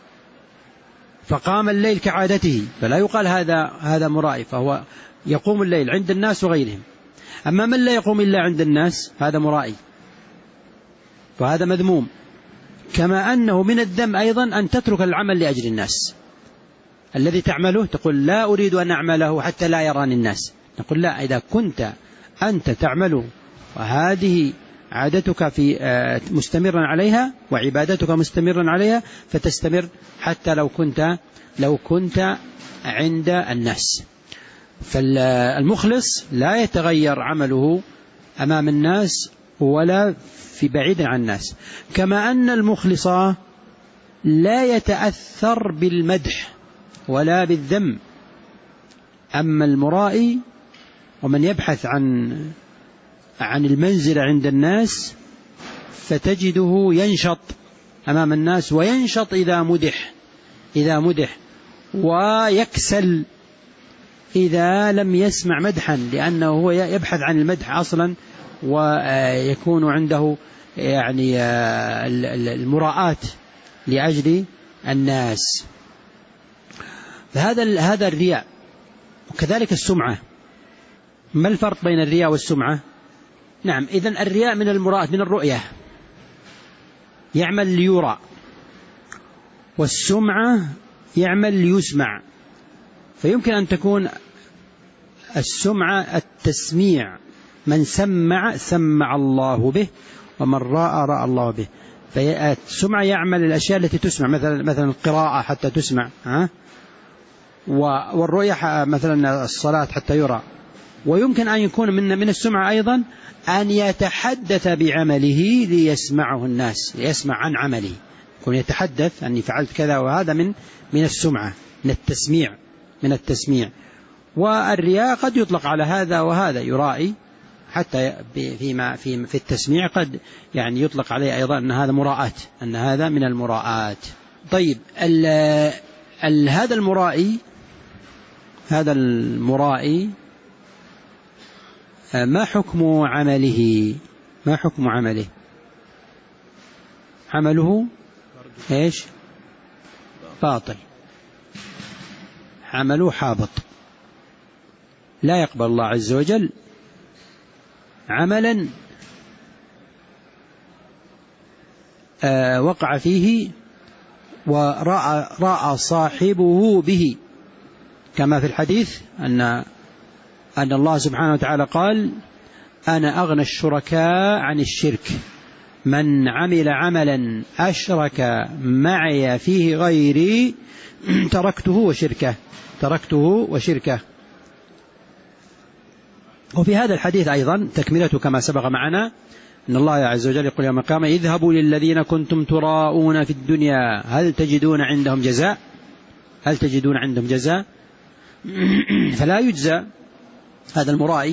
فقام الليل كعادته، فلا يقال هذا هذا مرائي، فهو يقوم الليل عند الناس وغيرهم. أما من لا يقوم إلا عند الناس هذا مرائي، فهذا مذموم. كما أنه من الذم أيضا أن تترك العمل لأجل الناس، الذي تعمله تقول لا أريد أن أعمله حتى لا يراني الناس، نقول لا، إذا كنت أنت تعمله وهذه عادتك في مستمرا عليها وعبادتك مستمرا عليها فتستمر حتى لو كنت لو كنت عند الناس. فالمخلص لا يتغير عمله أمام الناس ولا في بعيد عن الناس. كما أن المخلص لا يتأثر بالمدح ولا بالذم. أما المرائي ومن يبحث عن عن المنزل عند الناس فتجده ينشط أمام الناس وينشط إذا مدح إذا مدح ويكسل إذا لم يسمع مدحا، لأنه هو يبحث عن المدح أصلا ويكون عنده يعني المراءة لأجل الناس. فهذا هذا الرياء. وكذلك السمعة. ما الفرق بين الرياء والسمعة؟ نعم، إذن الرياء من المراءة من الرؤية يعمل ليرى، والسمعة يعمل ليسمع. فيمكن أن تكون السمعة التسميع، من سمع سمع الله به، ومن رأى رأى الله به. فالسمعة يعمل الأشياء التي تسمع، مثلا مثلا القراءة حتى تسمع، ها، والرؤية مثلا الصلاة حتى يرى. ويمكن أن يكون من من السمعة أيضا أن يتحدث بعمله ليسمعه الناس، ليسمع عن عمله، يكون يتحدث أني فعلت كذا، وهذا من من السمعة، من التسميع، من التسميع. والرياء قد يطلق على هذا وهذا، يرائي حتى فيما في في التسميع قد يعني يطلق عليه أيضا أن هذا مراءة، أن هذا من المراءات. طيب ال ال هذا المرائي، هذا المرائي ما حكم عمله؟ ما حكم عمله؟ عمله ايش؟ باطل، عمله حابط، لا يقبل الله عز وجل عملا آه وقع فيه ورأى رأى صاحبه به، كما في الحديث أن أن الله سبحانه وتعالى قال: أنا أغنى الشركاء عن الشرك، من عمل عملا أشرك معي فيه غيري تركته وشركه تركته وشركه. وفي هذا الحديث أيضا تكملته كما سبق معنا، أن الله عز وجل يقول يوم القيامة: اذهبوا للذين كنتم تراءون في الدنيا هل تجدون عندهم جزاء هل تجدون عندهم جزاء فلا يجزى هذا المرائي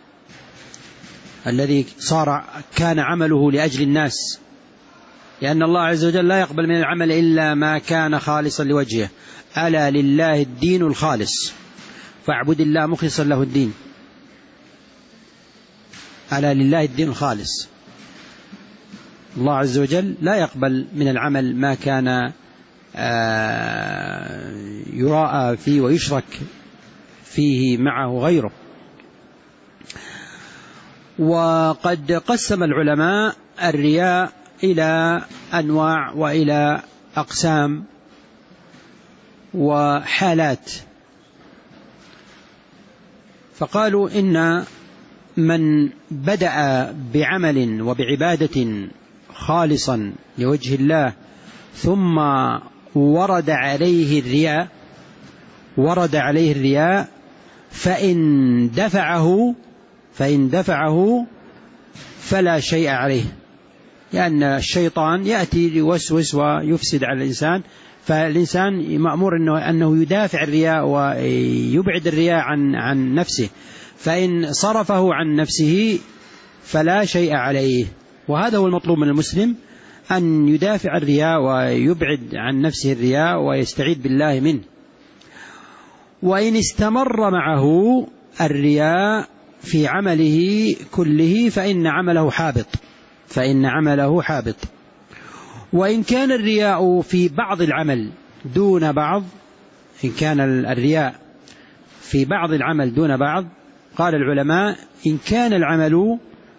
الذي صار كان عمله لأجل الناس، لأن الله عز وجل لا يقبل من العمل إلا ما كان خالصا لوجهه. ألا لله الدين الخالص فاعبد الله مخلصا له الدين. ألا لله الدين الخالص. الله عز وجل لا يقبل من العمل ما كان يراءى فيه ويشرك فيه معه غيره. وقد قسم العلماء الرياء إلى أنواع وإلى أقسام وحالات، فقالوا إن من بدأ بعمل وبعبادة خالصا لوجه الله ثم ورد عليه الرياء ورد عليه الرياء فإن دفعه فإن دفعه فلا شيء عليه، لأن الشيطان يأتي ليوسوس ويفسد على الإنسان، فالإنسان مأمور أنه, أنه يدافع الرياء ويبعد الرياء عن, عن نفسه، فإن صرفه عن نفسه فلا شيء عليه. وهذا هو المطلوب من المسلم، أن يدافع الرياء ويبعد عن نفسه الرياء ويستعيذ بالله منه. وإن استمر معه الرياء في عمله كله فإن عمله حابط فإن عمله حابط. وإن كان الرياء في بعض العمل دون بعض إن كان الرياء في بعض العمل دون بعض قال العلماء: إن كان العمل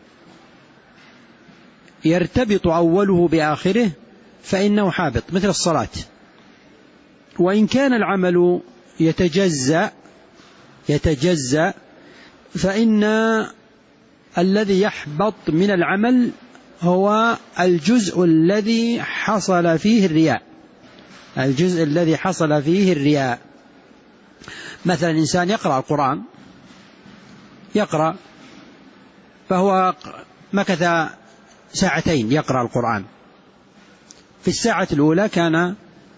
يرتبط أوله بآخره فإنه حابط مثل الصلاة. وإن كان العمل يتجزأ يتجزأ فإن الذي يحبط من العمل هو الجزء الذي حصل فيه الرياء الجزء الذي حصل فيه الرياء. مثلا إنسان يقرأ القرآن يقرأ فهو مكث ساعتين يقرأ القرآن، في الساعة الأولى كان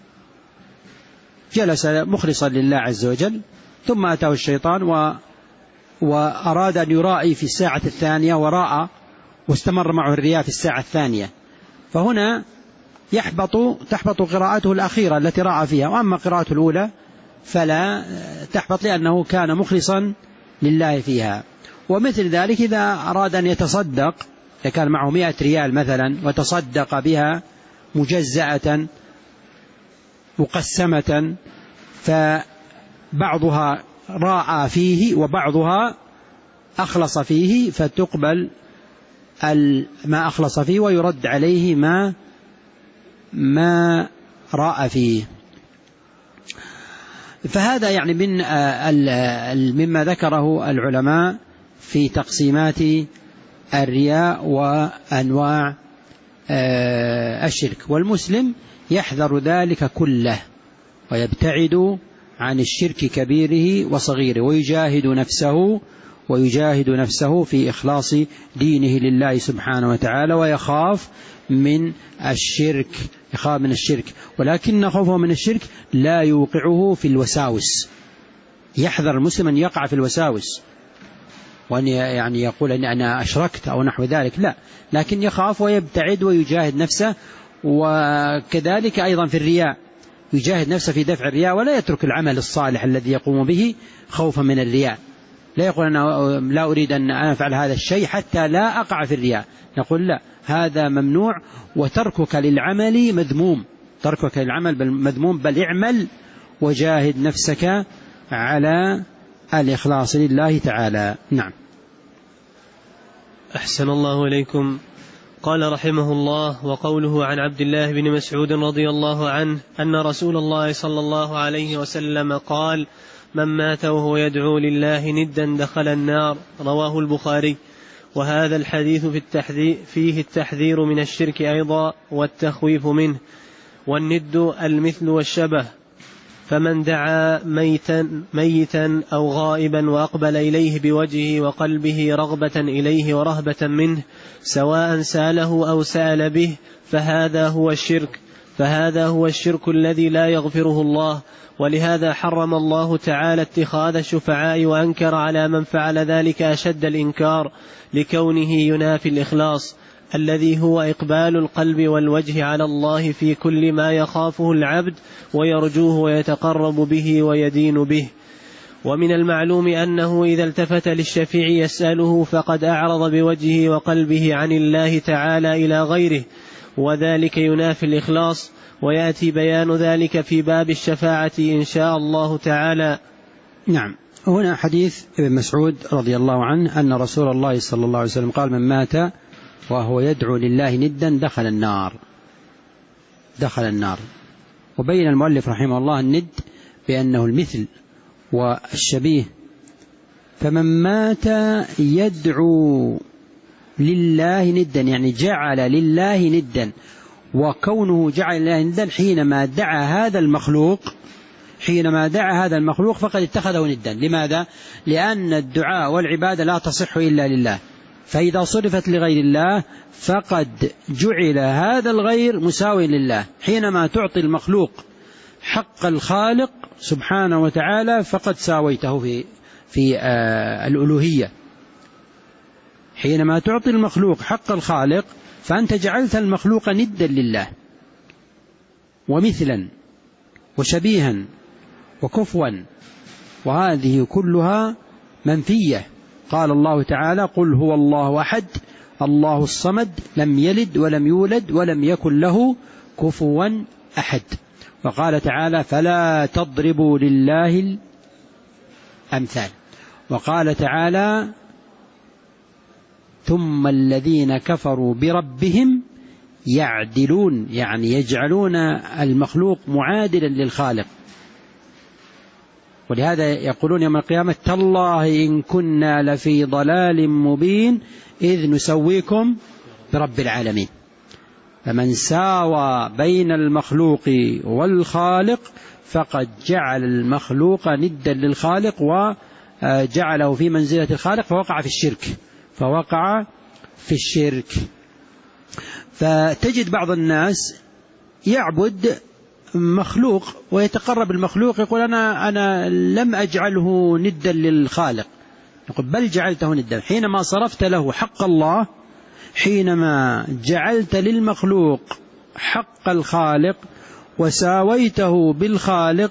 جلس مخلصا لله عز وجل، ثم أتاه الشيطان و وأراد أن يرائي في الساعة الثانية ورأى واستمر معه الرياء في الساعة الثانية، فهنا يحبط تحبط قراءته الأخيرة التي رأى فيها، وأما قراءته الأولى فلا تحبط لأنه كان مخلصا لله فيها. ومثل ذلك إذا أراد أن يتصدق، إذا كان معه مئة ريال مثلا وتصدق بها مجزأة مقسمة فبعضها راء فيه وبعضها أخلص فيه، فتقبل ما أخلص فيه ويرد عليه ما ما رأى فيه. فهذا يعني من مما ذكره العلماء في تقسيمات الرياء وأنواع الشرك، والمسلم يحذر ذلك كله ويبتعد عن الشرك كبيره وصغيره، ويجاهد نفسه ويجاهد نفسه في إخلاص دينه لله سبحانه وتعالى، ويخاف من الشرك يخاف من الشرك ولكن خوفه من الشرك لا يوقعه في الوساوس. يحذر المسلم أن يقع في الوساوس وأن يعني يقول أن أنا أشركت أو نحو ذلك، لا، لكن يخاف ويبتعد ويجاهد نفسه. وكذلك أيضا في الرياء يجاهد نفسه في دفع الرياء، ولا يترك العمل الصالح الذي يقوم به خوفا من الرياء. لا يقول أنا لا أريد أن أفعل هذا الشيء حتى لا أقع في الرياء، نقول لا، هذا ممنوع، وتركك للعمل مذموم، تركك للعمل مذموم، بل اعمل وجاهد نفسك على الإخلاص لله تعالى. نعم. أحسن الله إليكم. قال رحمه الله: وقوله عن عبد الله بن مسعود رضي الله عنه أن رسول الله صلى الله عليه وسلم قال: من مات وهو يدعو لله ندا دخل النار. رواه البخاري. وهذا الحديث في التحذير فيه التحذير من الشرك أيضا والتخويف منه. والند المثل والشبه، فمن دعا ميتا, ميتا أو غائبا وأقبل إليه بوجهه وقلبه رغبة إليه ورهبة منه، سواء سأله أو سأل به، فهذا هو الشرك فهذا هو الشرك الذي لا يغفره الله. ولهذا حرم الله تعالى اتخاذ الشفعاء، وأنكر على من فعل ذلك أشد الإنكار، لكونه ينافي الإخلاص الذي هو إقبال القلب والوجه على الله في كل ما يخافه العبد ويرجوه ويتقرب به ويدين به. ومن المعلوم أنه إذا التفت للشفيع يسأله فقد أعرض بوجهه وقلبه عن الله تعالى إلى غيره، وذلك ينافي الإخلاص، ويأتي بيان ذلك في باب الشفاعة إن شاء الله تعالى. نعم. هنا حديث ابن مسعود رضي الله عنه أن رسول الله صلى الله عليه وسلم قال: من مات وهو يدعو لله ندا دخل النار دخل النار وبين المؤلف رحمه الله الند بأنه المثل والشبيه. فمن مات يدعو لله ندا يعني جعل لله ندا، وكونه جعل لله ندا حينما دعا هذا المخلوق حينما دعا هذا المخلوق فقد اتخذه ندا. لماذا؟ لأن الدعاء والعبادة لا تصح إلا لله، فإذا صرفت لغير الله فقد جعل هذا الغير مساوي لله. حينما تعطي المخلوق حق الخالق سبحانه وتعالى فقد ساويته في في آه الألوهية. حينما تعطي المخلوق حق الخالق فأنت جعلت المخلوق ندا لله ومثلا وشبيها وكفوا، وهذه كلها منفية. قال الله تعالى: قل هو الله أحد الله الصمد لم يلد ولم يولد ولم يكن له كفوا أحد. وقال تعالى: فلا تضربوا لله الأمثال. وقال تعالى: ثم الذين كفروا بربهم يعدلون، يعني يجعلون المخلوق معادلا للخالق. ولهذا يقولون يوم القيامة: تالله إن كنا لفي ضلال مبين إذ نسويكم برب العالمين. فمن ساوى بين المخلوق والخالق فقد جعل المخلوق ندا للخالق وجعله في منزلة الخالق، فوقع في الشرك فوقع في الشرك. فتجد بعض الناس يعبد مخلوق ويتقرب المخلوق، يقول أنا أنا لم أجعله ندا للخالق، يقول بل جعلته ندا. حينما صرفت له حق الله، حينما جعلت للمخلوق حق الخالق وساويته بالخالق،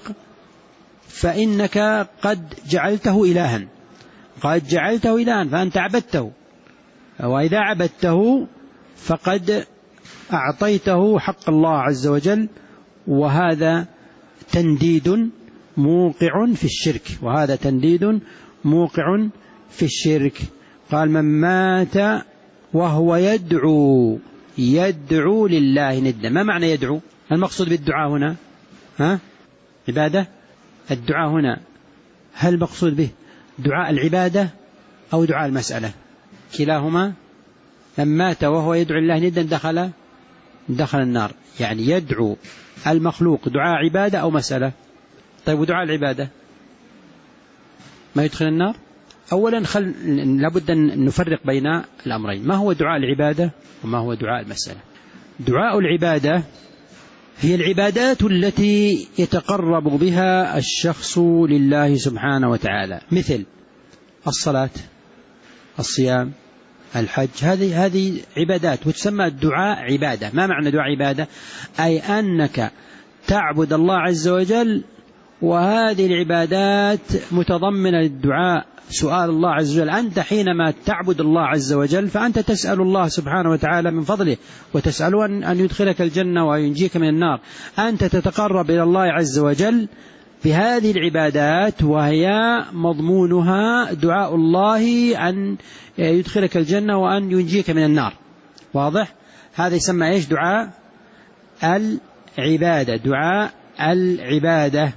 فإنك قد جعلته إلها قد جعلته إلها فأنت عبدته، وإذا عبدته فقد أعطيته حق الله عز وجل، وهذا تنديد موقع في الشرك وهذا تنديد موقع في الشرك. قال: من مات وهو يدعو يدعو لله ندا. ما معنى يدعو؟ المقصود بالدعاء هنا ها عبادة؟ الدعاء هنا هل المقصود به دعاء العبادة أو دعاء المسألة؟ كلاهما. من مات وهو يدعو الله ندا دخل دخل النار، يعني يدعو المخلوق دعاء عبادة أو مسألة. طيب ودعاء العبادة ما يدخل النار؟ أولا خل... لابد أن نفرق بين الأمرين، ما هو دعاء العبادة وما هو دعاء المسألة. دعاء العبادة هي العبادات التي يتقرب بها الشخص لله سبحانه وتعالى، مثل الصلاة، الصيام، الحج، هذه هذه عبادات وتسمى الدعاء عبادة. ما معنى دعاء عبادة؟ أي أنك تعبد الله عز وجل، وهذه العبادات متضمنة للدعاء، سؤال الله عز وجل. أنت حينما تعبد الله عز وجل فأنت تسأل الله سبحانه وتعالى من فضله، وتسأله أن يدخلك الجنة وينجيك من النار. أنت تتقرب إلى الله عز وجل بهذه العبادات، وهي مضمونها دعاء الله أن يدخلك الجنة وأن ينجيك من النار. واضح؟ هذا يسمى إيش؟ دعاء العبادة. دعاء العبادة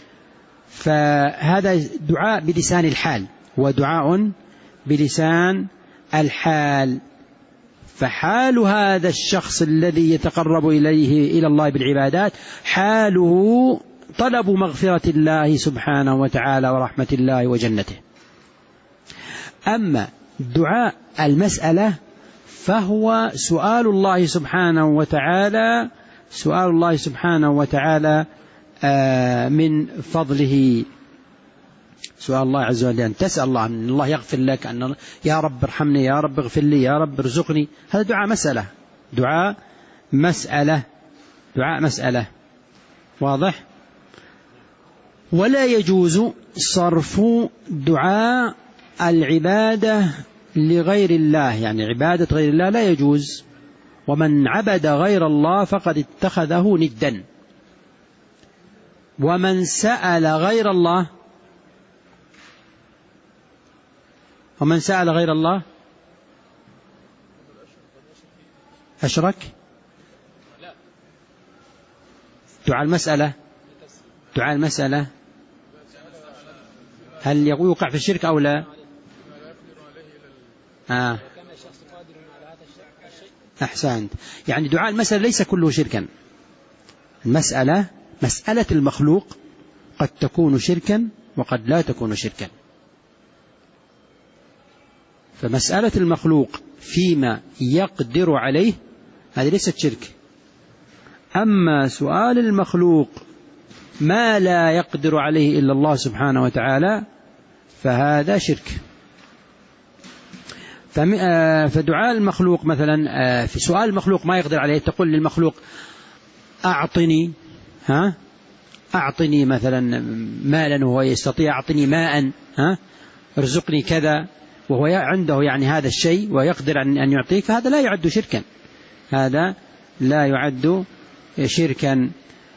فهذا دعاء بلسان الحال ودعاء بلسان الحال. فحال هذا الشخص الذي يتقرب إليه إلى الله بالعبادات حاله طلب مغفرة الله سبحانه وتعالى ورحمة الله وجنته. أما دعاء المسألة فهو سؤال الله سبحانه وتعالى سؤال الله سبحانه وتعالى من فضله، سؤال الله عز وجل أن تسأل الله أن الله يغفر لك، أن يا رب ارحمني، يا رب اغفر لي، يا رب ارزقني. هذا دعاء مسألة، دعاء مسألة دعاء مسألة واضح؟ ولا يجوز صرف دعاء العبادة لغير الله، يعني عبادة غير الله لا يجوز. ومن عبد غير الله فقد اتخذه ندا. ومن سأل غير الله ومن سأل غير الله أشرك. دعاء المسألة دعاء المسألة هل يوقع في الشرك أو لا؟ آه. أحسنت. يعني دعاء المسألة ليس كله شركا. المسألة مسألة المخلوق قد تكون شركا وقد لا تكون شركا. فمسألة المخلوق فيما يقدر عليه هذه ليست شرك. أما سؤال المخلوق ما لا يقدر عليه إلا الله سبحانه وتعالى فهذا شرك. فدعاء المخلوق مثلا في سؤال المخلوق ما يقدر عليه، تقول للمخلوق أعطني ها أعطني مثلا مالا وهو يستطيع، أعطني ماء، ها ارزقني كذا، وهو عنده يعني هذا الشيء ويقدر أن يعطيك، فهذا لا يعد شركا هذا لا يعد شركا.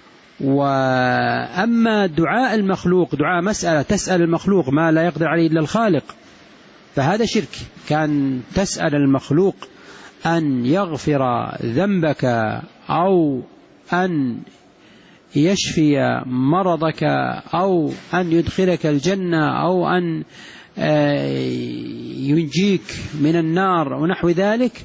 وأما دعاء المخلوق دعاء مسألة تسأل المخلوق ما لا يقدر عليه إلا الخالق فهذا شرك. كان تسأل المخلوق أن يغفر ذنبك أو أن يشفي مرضك أو أن يدخلك الجنة أو أن ينجيك من النار ونحو ذلك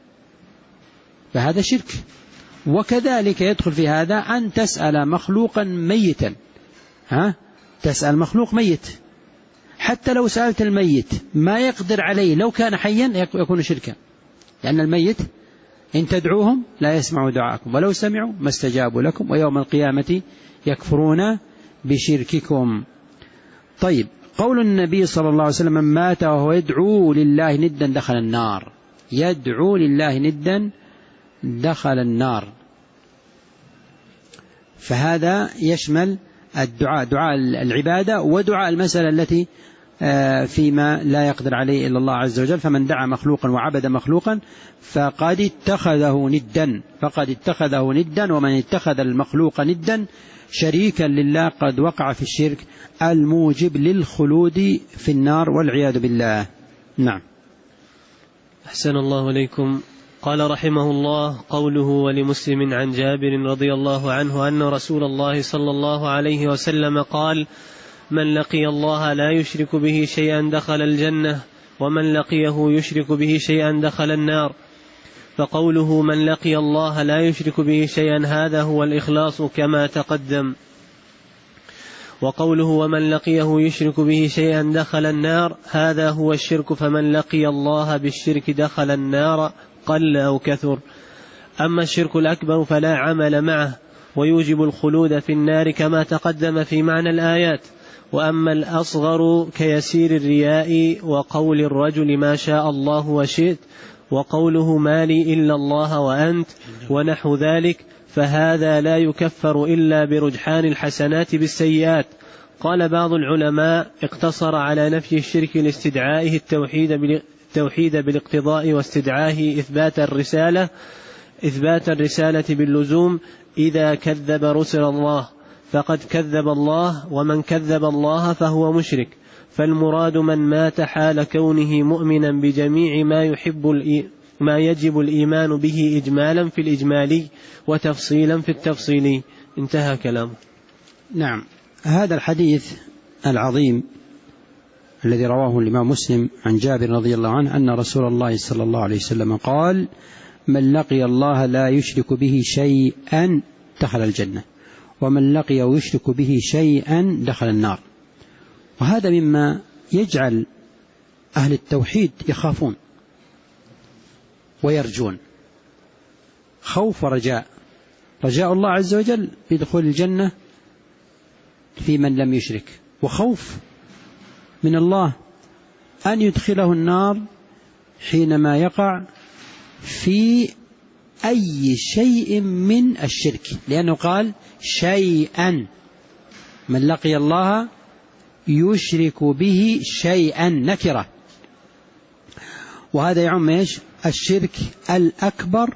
فهذا شرك. وكذلك يدخل في هذا أن تسأل مخلوقا ميتا، ها تسأل مخلوق ميت، حتى لو سألت الميت ما يقدر عليه لو كان حيا يكون شركا، لأن الميت إن تدعوهم لا يسمعوا دعاءكم ولو سمعوا ما استجابوا لكم ويوم القيامة يكفرون بشرككم. طيب، قول النبي صلى الله عليه وسلم من مات وهو يدعو لله ندا دخل النار، يدعو لله ندا دخل النار، فهذا يشمل الدعاء دعاء العبادة ودعاء المسألة التي فيما لا يقدر عليه إلا الله عز وجل. فمن دعا مخلوقا وعبد مخلوقا فقد اتخذه ندا فقد اتخذه ندا ومن اتخذ المخلوق ندا شريكا لله قد وقع في الشرك الموجب للخلود في النار والعياذ بالله. نعم. أحسن الله إليكم. قال رحمه الله: قوله ولمسلم عن جابر رضي الله عنه أن رسول الله صلى الله عليه وسلم قال: من لقي الله لا يشرك به شيئا دخل الجنة، ومن لقيه يشرك به شيئا دخل النار. فقوله من لقي الله لا يشرك به شيئا هذا هو الإخلاص كما تقدم. وقوله ومن لقيه يشرك به شيئا دخل النار هذا هو الشرك، فمن لقي الله بالشرك دخل النار قل أو كثر. أما الشرك الأكبر فلا عمل معه ويوجب الخلود في النار كما تقدم في معنى الآيات. وأما الأصغر كيسير الرياء وقول الرجل ما شاء الله وشئت وقوله ما لي إلا الله وأنت ونحو ذلك، فهذا لا يكفر إلا برجحان الحسنات بالسيئات. قال بعض العلماء اقتصر على نفي الشرك لاستدعائه التوحيد التوحيد بالاقتضاء واستدعائه إثبات الرسالة إثبات الرسالة باللزوم إذا كذب رسل الله فقد كذب الله، ومن كذب الله فهو مشرك. فالمراد من مات حال كونه مؤمنا بجميع ما يحب ما يجب الإيمان به إجمالا في الإجمالي وتفصيلا في التفصيلي. انتهى كلامه. نعم، هذا الحديث العظيم الذي رواه الإمام مسلم عن جابر رضي الله عنه أن رسول الله صلى الله عليه وسلم قال: من لقي الله لا يشرك به شيئا دخل الجنة، ومن لقي ويشرك به شيئا دخل النار. وهذا مما يجعل أهل التوحيد يخافون ويرجون، خوف ورجاء. رجاء الله عز وجل بدخول الجنة في من لم يشرك، وخوف من الله أن يدخله النار حينما يقع في أي شيء من الشرك، لأنه قال شيئا، من لقي الله يشرك به شيئا نكرة، وهذا يعم إيش؟ الشرك الأكبر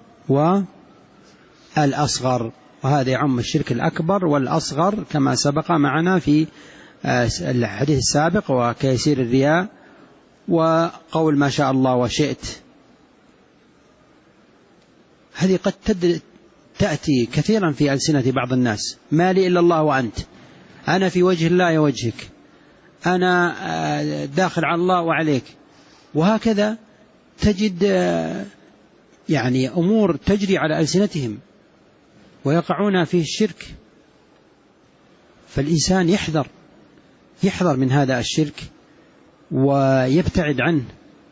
والأصغر، وهذا يعم الشرك الأكبر والأصغر كما سبق معنا في الحديث السابق، وكيسير الرياء وقول ما شاء الله وشئت. هذه قد تأتي كثيرا في ألسنة بعض الناس: ما لي إلا الله وأنت، أنا في وجه الله وجهك، أنا داخل على الله وعليك. وهكذا تجد يعني أمور تجري على ألسنتهم ويقعون فيه الشرك. فالإنسان يحذر يحذر من هذا الشرك ويبتعد عنه.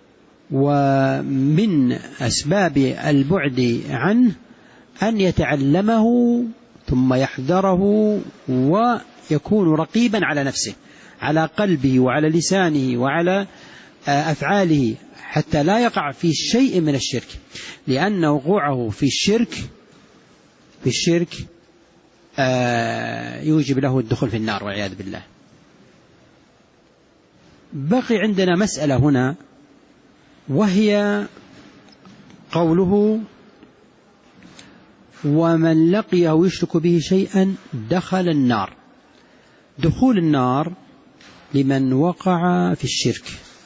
ومن أسباب البعد عنه أن يتعلمه ثم يحذره ويكون رقيبا على نفسه، على قلبه وعلى لسانه وعلى أفعاله، حتى لا يقع في شيء من الشرك، لأن وقوعه في الشرك في الشرك يوجب له الدخول في النار والعياذ بالله. بقي عندنا مسألة هنا، وهي قوله ومن لقيه يشرك به شيئا دخل النار. دخول النار لمن وقع في الشرك،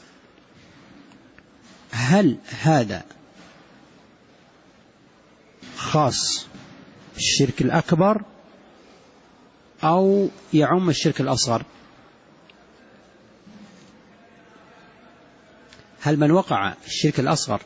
هل هذا خاص بالشرك الأكبر أو يعم الشرك الأصغر؟ هل من وقع في الشرك الأصغر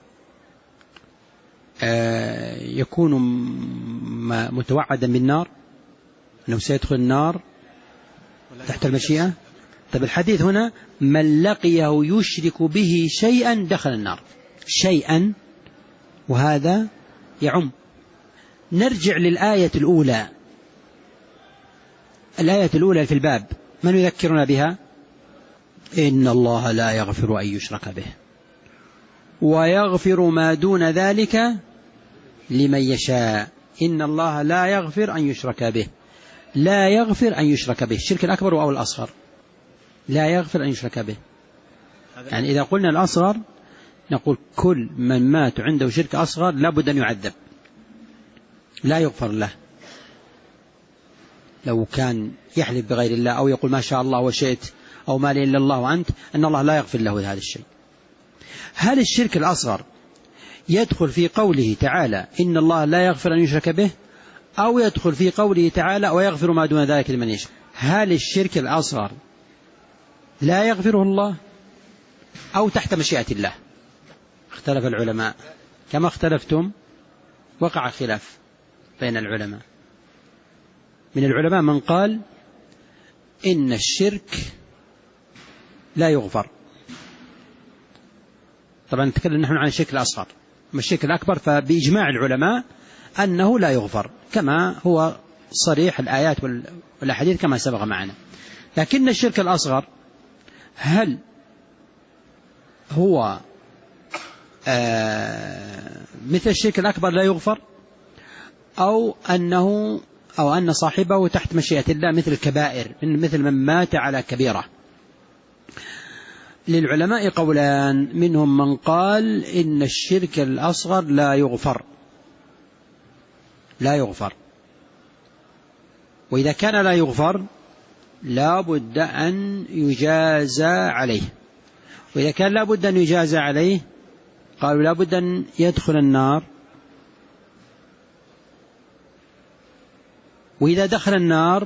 يكون متوعدا بالنار أنه سيدخل النار تحت المشيئة؟ طيب الحديث هنا من لقيه يشرك به شيئا دخل النار، شيئا، وهذا يعم. نرجع للآية الأولى، الآية الأولى في الباب، من يذكرنا بها؟ إن الله لا يغفر أن يشرك به ويغفر ما دون ذلك لمن يشاء. إن الله لا يغفر أن يشرك به، لا يغفر أن يشرك به، الشرك الأكبر أو الأصغر، لا يغفر أن يشرك به. يعني إذا قلنا الأصغر نقول كل من مات عنده شرك أصغر لابد أن يعذب، لا يغفر له. لو كان يحلف بغير الله أو يقول ما شاء الله وشئت أو ما لي إلا الله وأنت، أن الله لا يغفر له هذا الشيء. هل الشرك الأصغر يدخل في قوله تعالى إن الله لا يغفر أن يشرك به، أو يدخل في قوله تعالى ويغفر ما دون ذلك لمن يشاء؟ هل الشرك الأصغر لا يغفره الله أو تحت مشيئة الله؟ اختلف العلماء كما اختلفتم، وقع خلاف بين العلماء. من العلماء من قال إن الشرك لا يغفر. طبعا نتكلم نحن عن الشرك الأصغر، أما الشرك الأكبر فبإجماع العلماء أنه لا يغفر، كما هو صريح الآيات والأحاديث كما سبق معنا. لكن الشرك الأصغر هل هو آه مثل الشرك الأكبر لا يغفر، أو أنه أو أن صاحبه تحت مشيئة الله مثل الكبائر، مثل من مات على كبيرة؟ للعلماء قولان، منهم من قال إن الشرك الأصغر لا يغفر لا يغفر وإذا كان لا يغفر لا بد أن يجازى عليه، وإذا كان لا بد أن يجازى عليه قالوا لا بد أن يدخل النار، وإذا دخل النار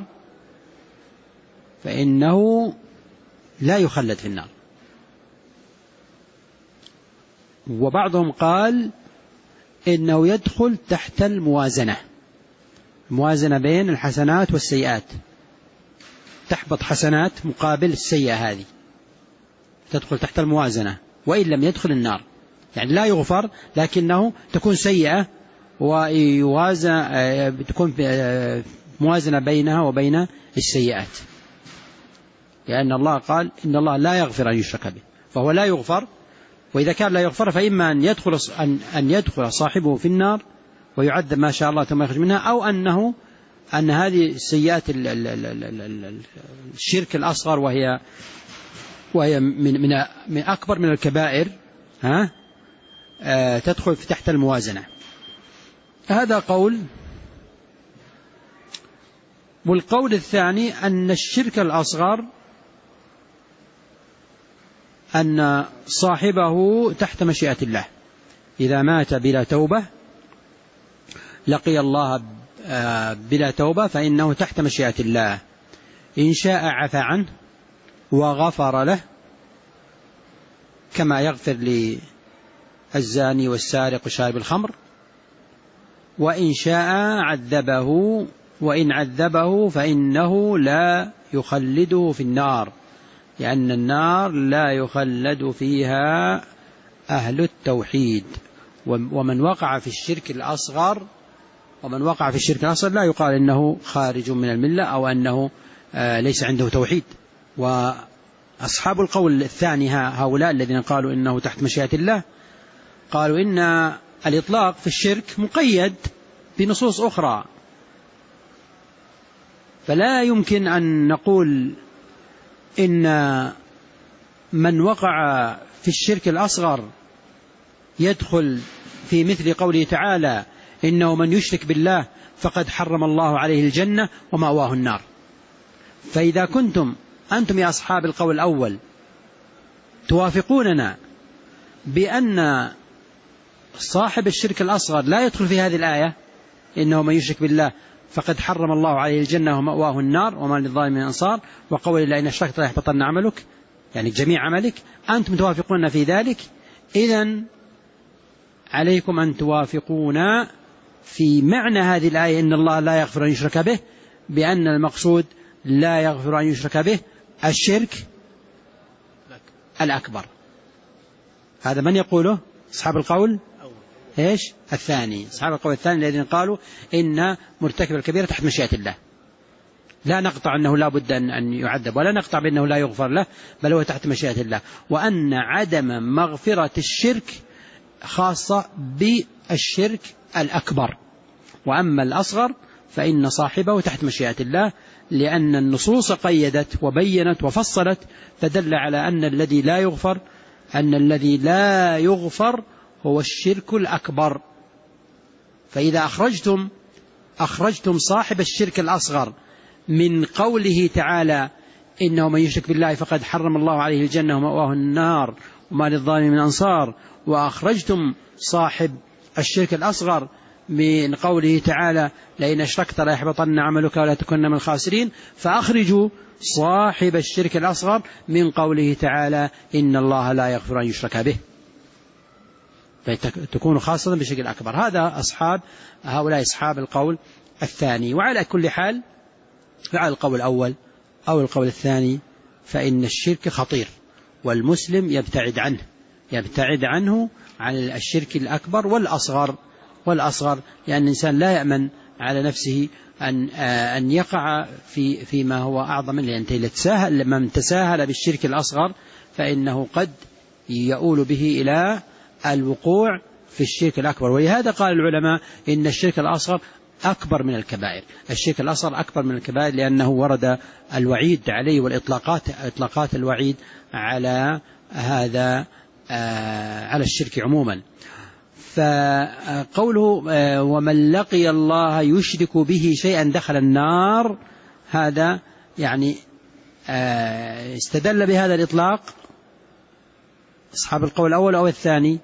فإنه لا يخلد في النار. وبعضهم قال إنه يدخل تحت الموازنة، موازنة بين الحسنات والسيئات، تحبط حسنات مقابل السيئة هذه، تدخل تحت الموازنة، وإن لم يدخل النار. يعني لا يغفر لكنه تكون سيئة ويوازن، تكون موازنة بينها وبين السيئات، لأن الله قال إن الله لا يغفر أن يشرك به، فهو لا يغفر. وإذا كان لا يغفر فإما أن يدخل أن أن يدخل صاحبه في النار ويعذب ما شاء الله ثم يخرج منها، أو أنه أن هذه السيئات الشرك الأصغر وهي وهي من من من أكبر من الكبائر ها آه تدخل في تحت الموازنة. هذا قول. والقول الثاني أن الشرك الأصغر أن صاحبه تحت مشيئة الله، إذا مات بلا توبة لقي الله بلا توبة فإنه تحت مشيئة الله، إن شاء عفى عنه وغفر له، كما يغفر للزاني والسارق وشارب الخمر، وإن شاء عذبه، وإن عذبه فإنه لا يخلده في النار، لأن النار لا يخلد فيها أهل التوحيد. ومن وقع في الشرك الأصغر ومن وقع في الشرك الأصغر لا يقال إنه خارج من الملة أو أنه ليس عنده توحيد. وأصحاب القول الثاني هؤلاء الذين قالوا إنه تحت مشيئة الله قالوا إن الإطلاق في الشرك مقيد بنصوص أخرى، فلا يمكن أن نقول إن من وقع في الشرك الأصغر يدخل في مثل قوله تعالى إنه من يشرك بالله فقد حرم الله عليه الجنة ومأواه النار. فإذا كنتم أنتم يا أصحاب القول الأول توافقوننا بأن صاحب الشرك الأصغر لا يدخل في هذه الآية إنه من يشرك بالله فقد حرم الله عليه الجنة ومأواه النار وما للظالمين من أنصار، وقول الله إن أشركت لا يحبطن عملك، يعني جميع عملك، أنتم توافقون في ذلك، إذن عليكم أن توافقونا في معنى هذه الآية إن الله لا يغفر أن يشرك به، بأن المقصود لا يغفر أن يشرك به الشرك الأكبر. هذا من يقوله؟ أصحاب القول إيش الثاني، أصحاب القول الثاني الذين قالوا إن مرتكب الكبيرة تحت مشيئة الله، لا نقطع أنه لا بد أن يعذب، ولا نقطع بأنه لا يغفر له، بل هو تحت مشيئة الله، وأن عدم مغفرة الشرك خاصة بالشرك الأكبر، وأما الأصغر فإن صاحبه تحت مشيئة الله، لأن النصوص قيدت وبينت وفصلت فدل على أن الذي لا يغفر أن الذي لا يغفر هو الشرك الأكبر. فإذا أخرجتم أخرجتم صاحب الشرك الأصغر من قوله تعالى إنه من يشرك بالله فقد حرم الله عليه الجنة ومأواه النار وما للظالمين من أنصار، وأخرجتم صاحب الشرك الأصغر من قوله تعالى لئن أشركت ليحبطن عملك ولا تكن من الخاسرين، فأخرجوا صاحب الشرك الأصغر من قوله تعالى إن الله لا يغفر أن يشرك به، فتكون خاصة بالشرك الأكبر. هذا أصحاب هؤلاء أصحاب القول الثاني. وعلى كل حال على القول الأول أو القول الثاني فإن الشرك خطير، والمسلم يبتعد عنه يبتعد عنه عن الشرك الأكبر والأصغر والأصغر لأن الإنسان لا يأمن على نفسه أن أن يقع في فيما هو أعظم، لأن من تساهل بالشرك الأصغر فإنه قد يؤول به إلى الوقوع في الشرك الأكبر. ولهذا قال العلماء إن الشرك الأصغر أكبر من الكبائر، الشرك الأصغر أكبر من الكبائر لأنه ورد الوعيد عليه والإطلاقات إطلاقات الوعيد على هذا على الشرك عموما. فقوله ومن لقي الله يشرك به شيئا دخل النار، هذا يعني استدل بهذا الإطلاق أصحاب القول الأول أو الثاني؟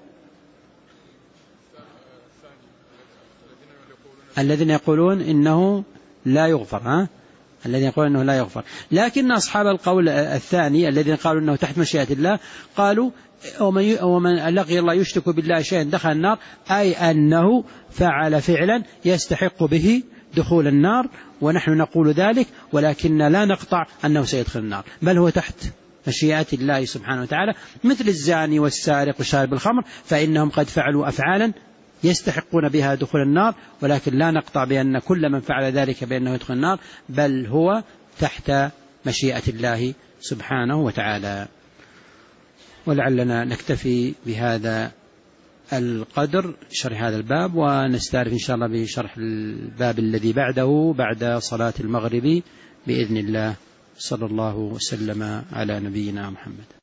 الذين يقولون إنه لا يغفر ها الذين يقولون إنه لا يغفر. لكن أصحاب القول الثاني الذين قالوا إنه تحت مشيئة الله قالوا ومن لقي الله يشرك بالله شيئا دخل النار، أي أنه فعل فعلا يستحق به دخول النار، ونحن نقول ذلك ولكن لا نقطع أنه سيدخل النار، بل هو تحت مشيئة الله سبحانه وتعالى، مثل الزاني والسارق وشارب الخمر فإنهم قد فعلوا أفعالا يستحقون بها دخول النار، ولكن لا نقطع بأن كل من فعل ذلك بأنه يدخل النار، بل هو تحت مشيئة الله سبحانه وتعالى. ولعلنا نكتفي بهذا القدر شرح هذا الباب، ونستعرف إن شاء الله بشرح الباب الذي بعده بعد صلاة المغرب بإذن الله. صلى الله وسلم على نبينا محمد.